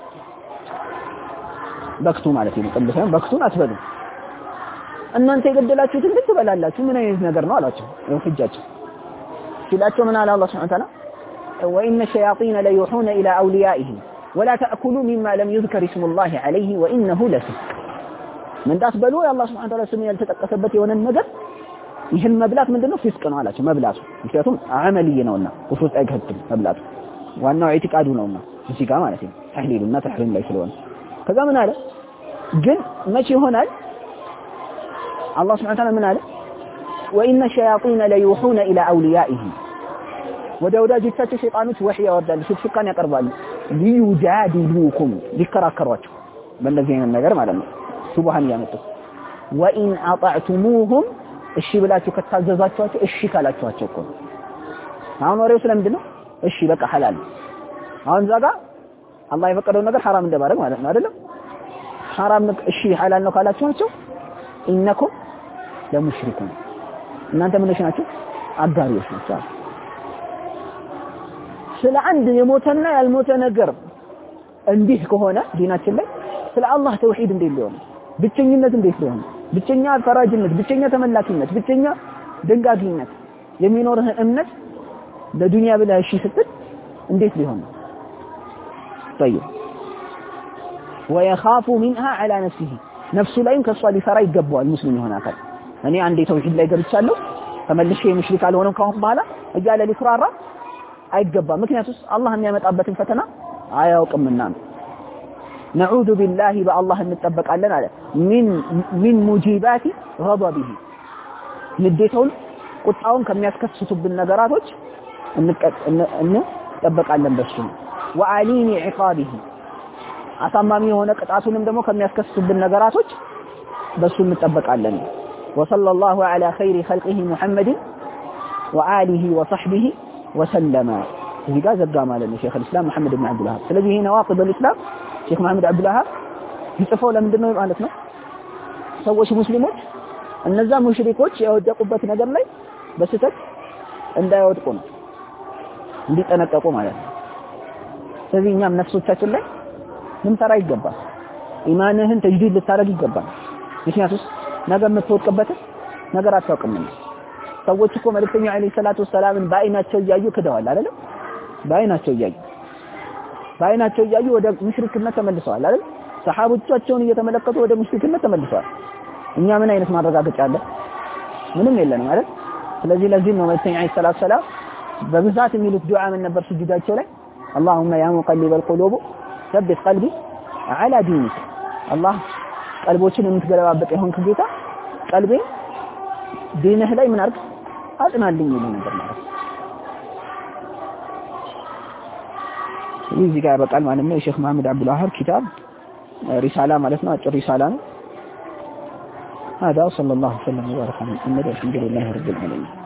በክቱ ማለት ነው ጥንቡ ሳይሆን በክቱን አትበሉ እናንተ የገደላችሁትን ግን ትበላላችሁ ምን አይነት ነገር ነው አሏቸው ነው ፍጃቸው ሲላቸው ምን አለ አላህ Subhanahu Wa Ta'ala وإن الشياطين لا يوحون إلى أوليائهم ولا تأكلوا مما لم يذكر اسم الله عليه وإنه لفسق من تقبلوا يا الله سبحانه وتعالى سمي يلتقسبت የሆነ ነገር ይህን መብላት ምንድነው ፊስቅ ነው አላቸው መብላቱ ምክንያቱም አመልይ ነውና ወፍሩት አይከብድም መብላቱ ዋናው ኢቲቃዱ ነውና እዚህ ጋር ማለት ነው ተህሊልና ተህሪም ላይ ስለሆነ ከዛ ምን አለ ግን መቼ ይሆናል አላህ Subhanahu Wa Ta'ala ምን አለ وإن الشياطين لا يوحون إلى أوليائهم ወዳጆቻቸው ሸይጣኖች ወህይ ያወርዳሉ ሽፍቃን ያቀርባሉ ሊዩጃዲሉኩም ሊከራከሯቸው በእንደዚህ አይነት ነገር ማለት ነው ሱብሃን ያመጡ وإن أطعتموهم እሺ ብላችሁ ከታዘዛችኋቸው እሺ ካላችኋቸው እኮ አሁን ወሬው ስለምንድነው እሺ በቃ ሐላል አሁን ዛጋ አላህ የፈቀደው ነገር ሐራም እንደማድረግ ማለት ነው አይደለም ሐራም እሺ ሐላል ነው ካላችኋቸው ኢነኩም ለሙሽሪኩን እናንተ ምንሽ ናችሁ አጋሪዎች ናችሁ ስለ አንድ የሞተና ያልሞተ ነገር እንዲህ ከሆነ ዲናችን ላይ ስለ አላህ ተውሂድ እንዴት ሊሆን ብቸኝነት እንዴት ሊሆን ብቸኛ ፈራጅነት ብቸኛ ተመላኪነት ብቸኛ ደንጋጊነት የሚኖርህ እምነት ለዱንያ ብለህ እሺ ስትል እንዴት ሊሆን طيب ويخاف منها على نفسه ነፍሱ ላይም ከሷ ሊፈራ ይገባዋል ሙስሊም ይሆን አካል እኔ አንዴ ተውሂድ ላይ ገብቻለሁ ተመልሼ ሙሽሪክ አልሆነም ካሁን በኋላ እያለ ሊፈራራ አይገባም ምክንያቱም አላህ የሚያመጣበትን ፈተና አያውቅምና نعوذ بالله بالله እንጠበቃለን አለ من ሙጂባት غضبه ንዴቱን ቁጣውን ከሚያስከስቱብን ነገራቶች እንጠበቃለን በሱ وعليم عقابه አሳማሚ የሆነ ቅጣቱንም ደግሞ ከሚያስከስቱብን ነገራቶች በሱ እንጠበቃለን وصلى الله على خير خلقه محمد وآله وصحبه وسلم እዚህ ጋር ዘጋ ማለት ነው ሼክ الاسلام محمد بن عبد الوهاب ስለዚህ ይሄ ነዋቂድ الاسلام ሼክ መሐመድ አብዱል ወሃብ ይጽፈው ለምንድነው ማለት ነው ሰዎች ሙስሊሞች እነዛ ሙሽሪኮች የወደቁበት ነገር ላይ በስተት እንዳይወድቁ ነው እንዲጠነቀቁ ማለት ነው ስለዚህ እኛም ነፍሶቻችን ላይ ምን ተራ ይገባል ኢማንህን ተጅዲድ ልታረግ ይገባል ምክንያቱም ነገ የምትወድቅበት ነገር አታውቅም ሰዎች እኮ መልእክተኛው አለይሂ ሰላቱ ወሰላምን በአይናቸው እያዩ ክደዋል አይደል በአይናቸው እያዩ ወደ ሙሽሪክነት ተመልሰዋል አይደል ሰሃቦቻቸውን እየተመለከቱ ወደ ሙሽሪክነት ተመልሰዋል እኛ ምን አይነት ማረጋገጫ አለ ምንም የለንም አይደል ስለዚህ ለዚህ ነው መልእክተኛው አለይሂ ሰላቱ ወሰላም በብዛት የሚሉት ዱዓ ምን ነበር ስጁዳቸው ላይ اللهم يا مقلب القلوب ثبت قلبي على دينك الله ቀልቦችን የምትገለባበጥ ይሆንክ ጌታ ቀልቤ ዲንህ ላይ ምን አርግ አጥናልኝ ይሉ ነበር ማለት እዚህ ጋር በቃል ማለት ነው ሼክ መሐመድ አብዱል ወሃብ ኪታብ ሪሳላ ማለት ነው አጭር ሪሳላ ነው هذا صلى الله عليه وسلم وبارك على محمد والحمد لله رب العالمين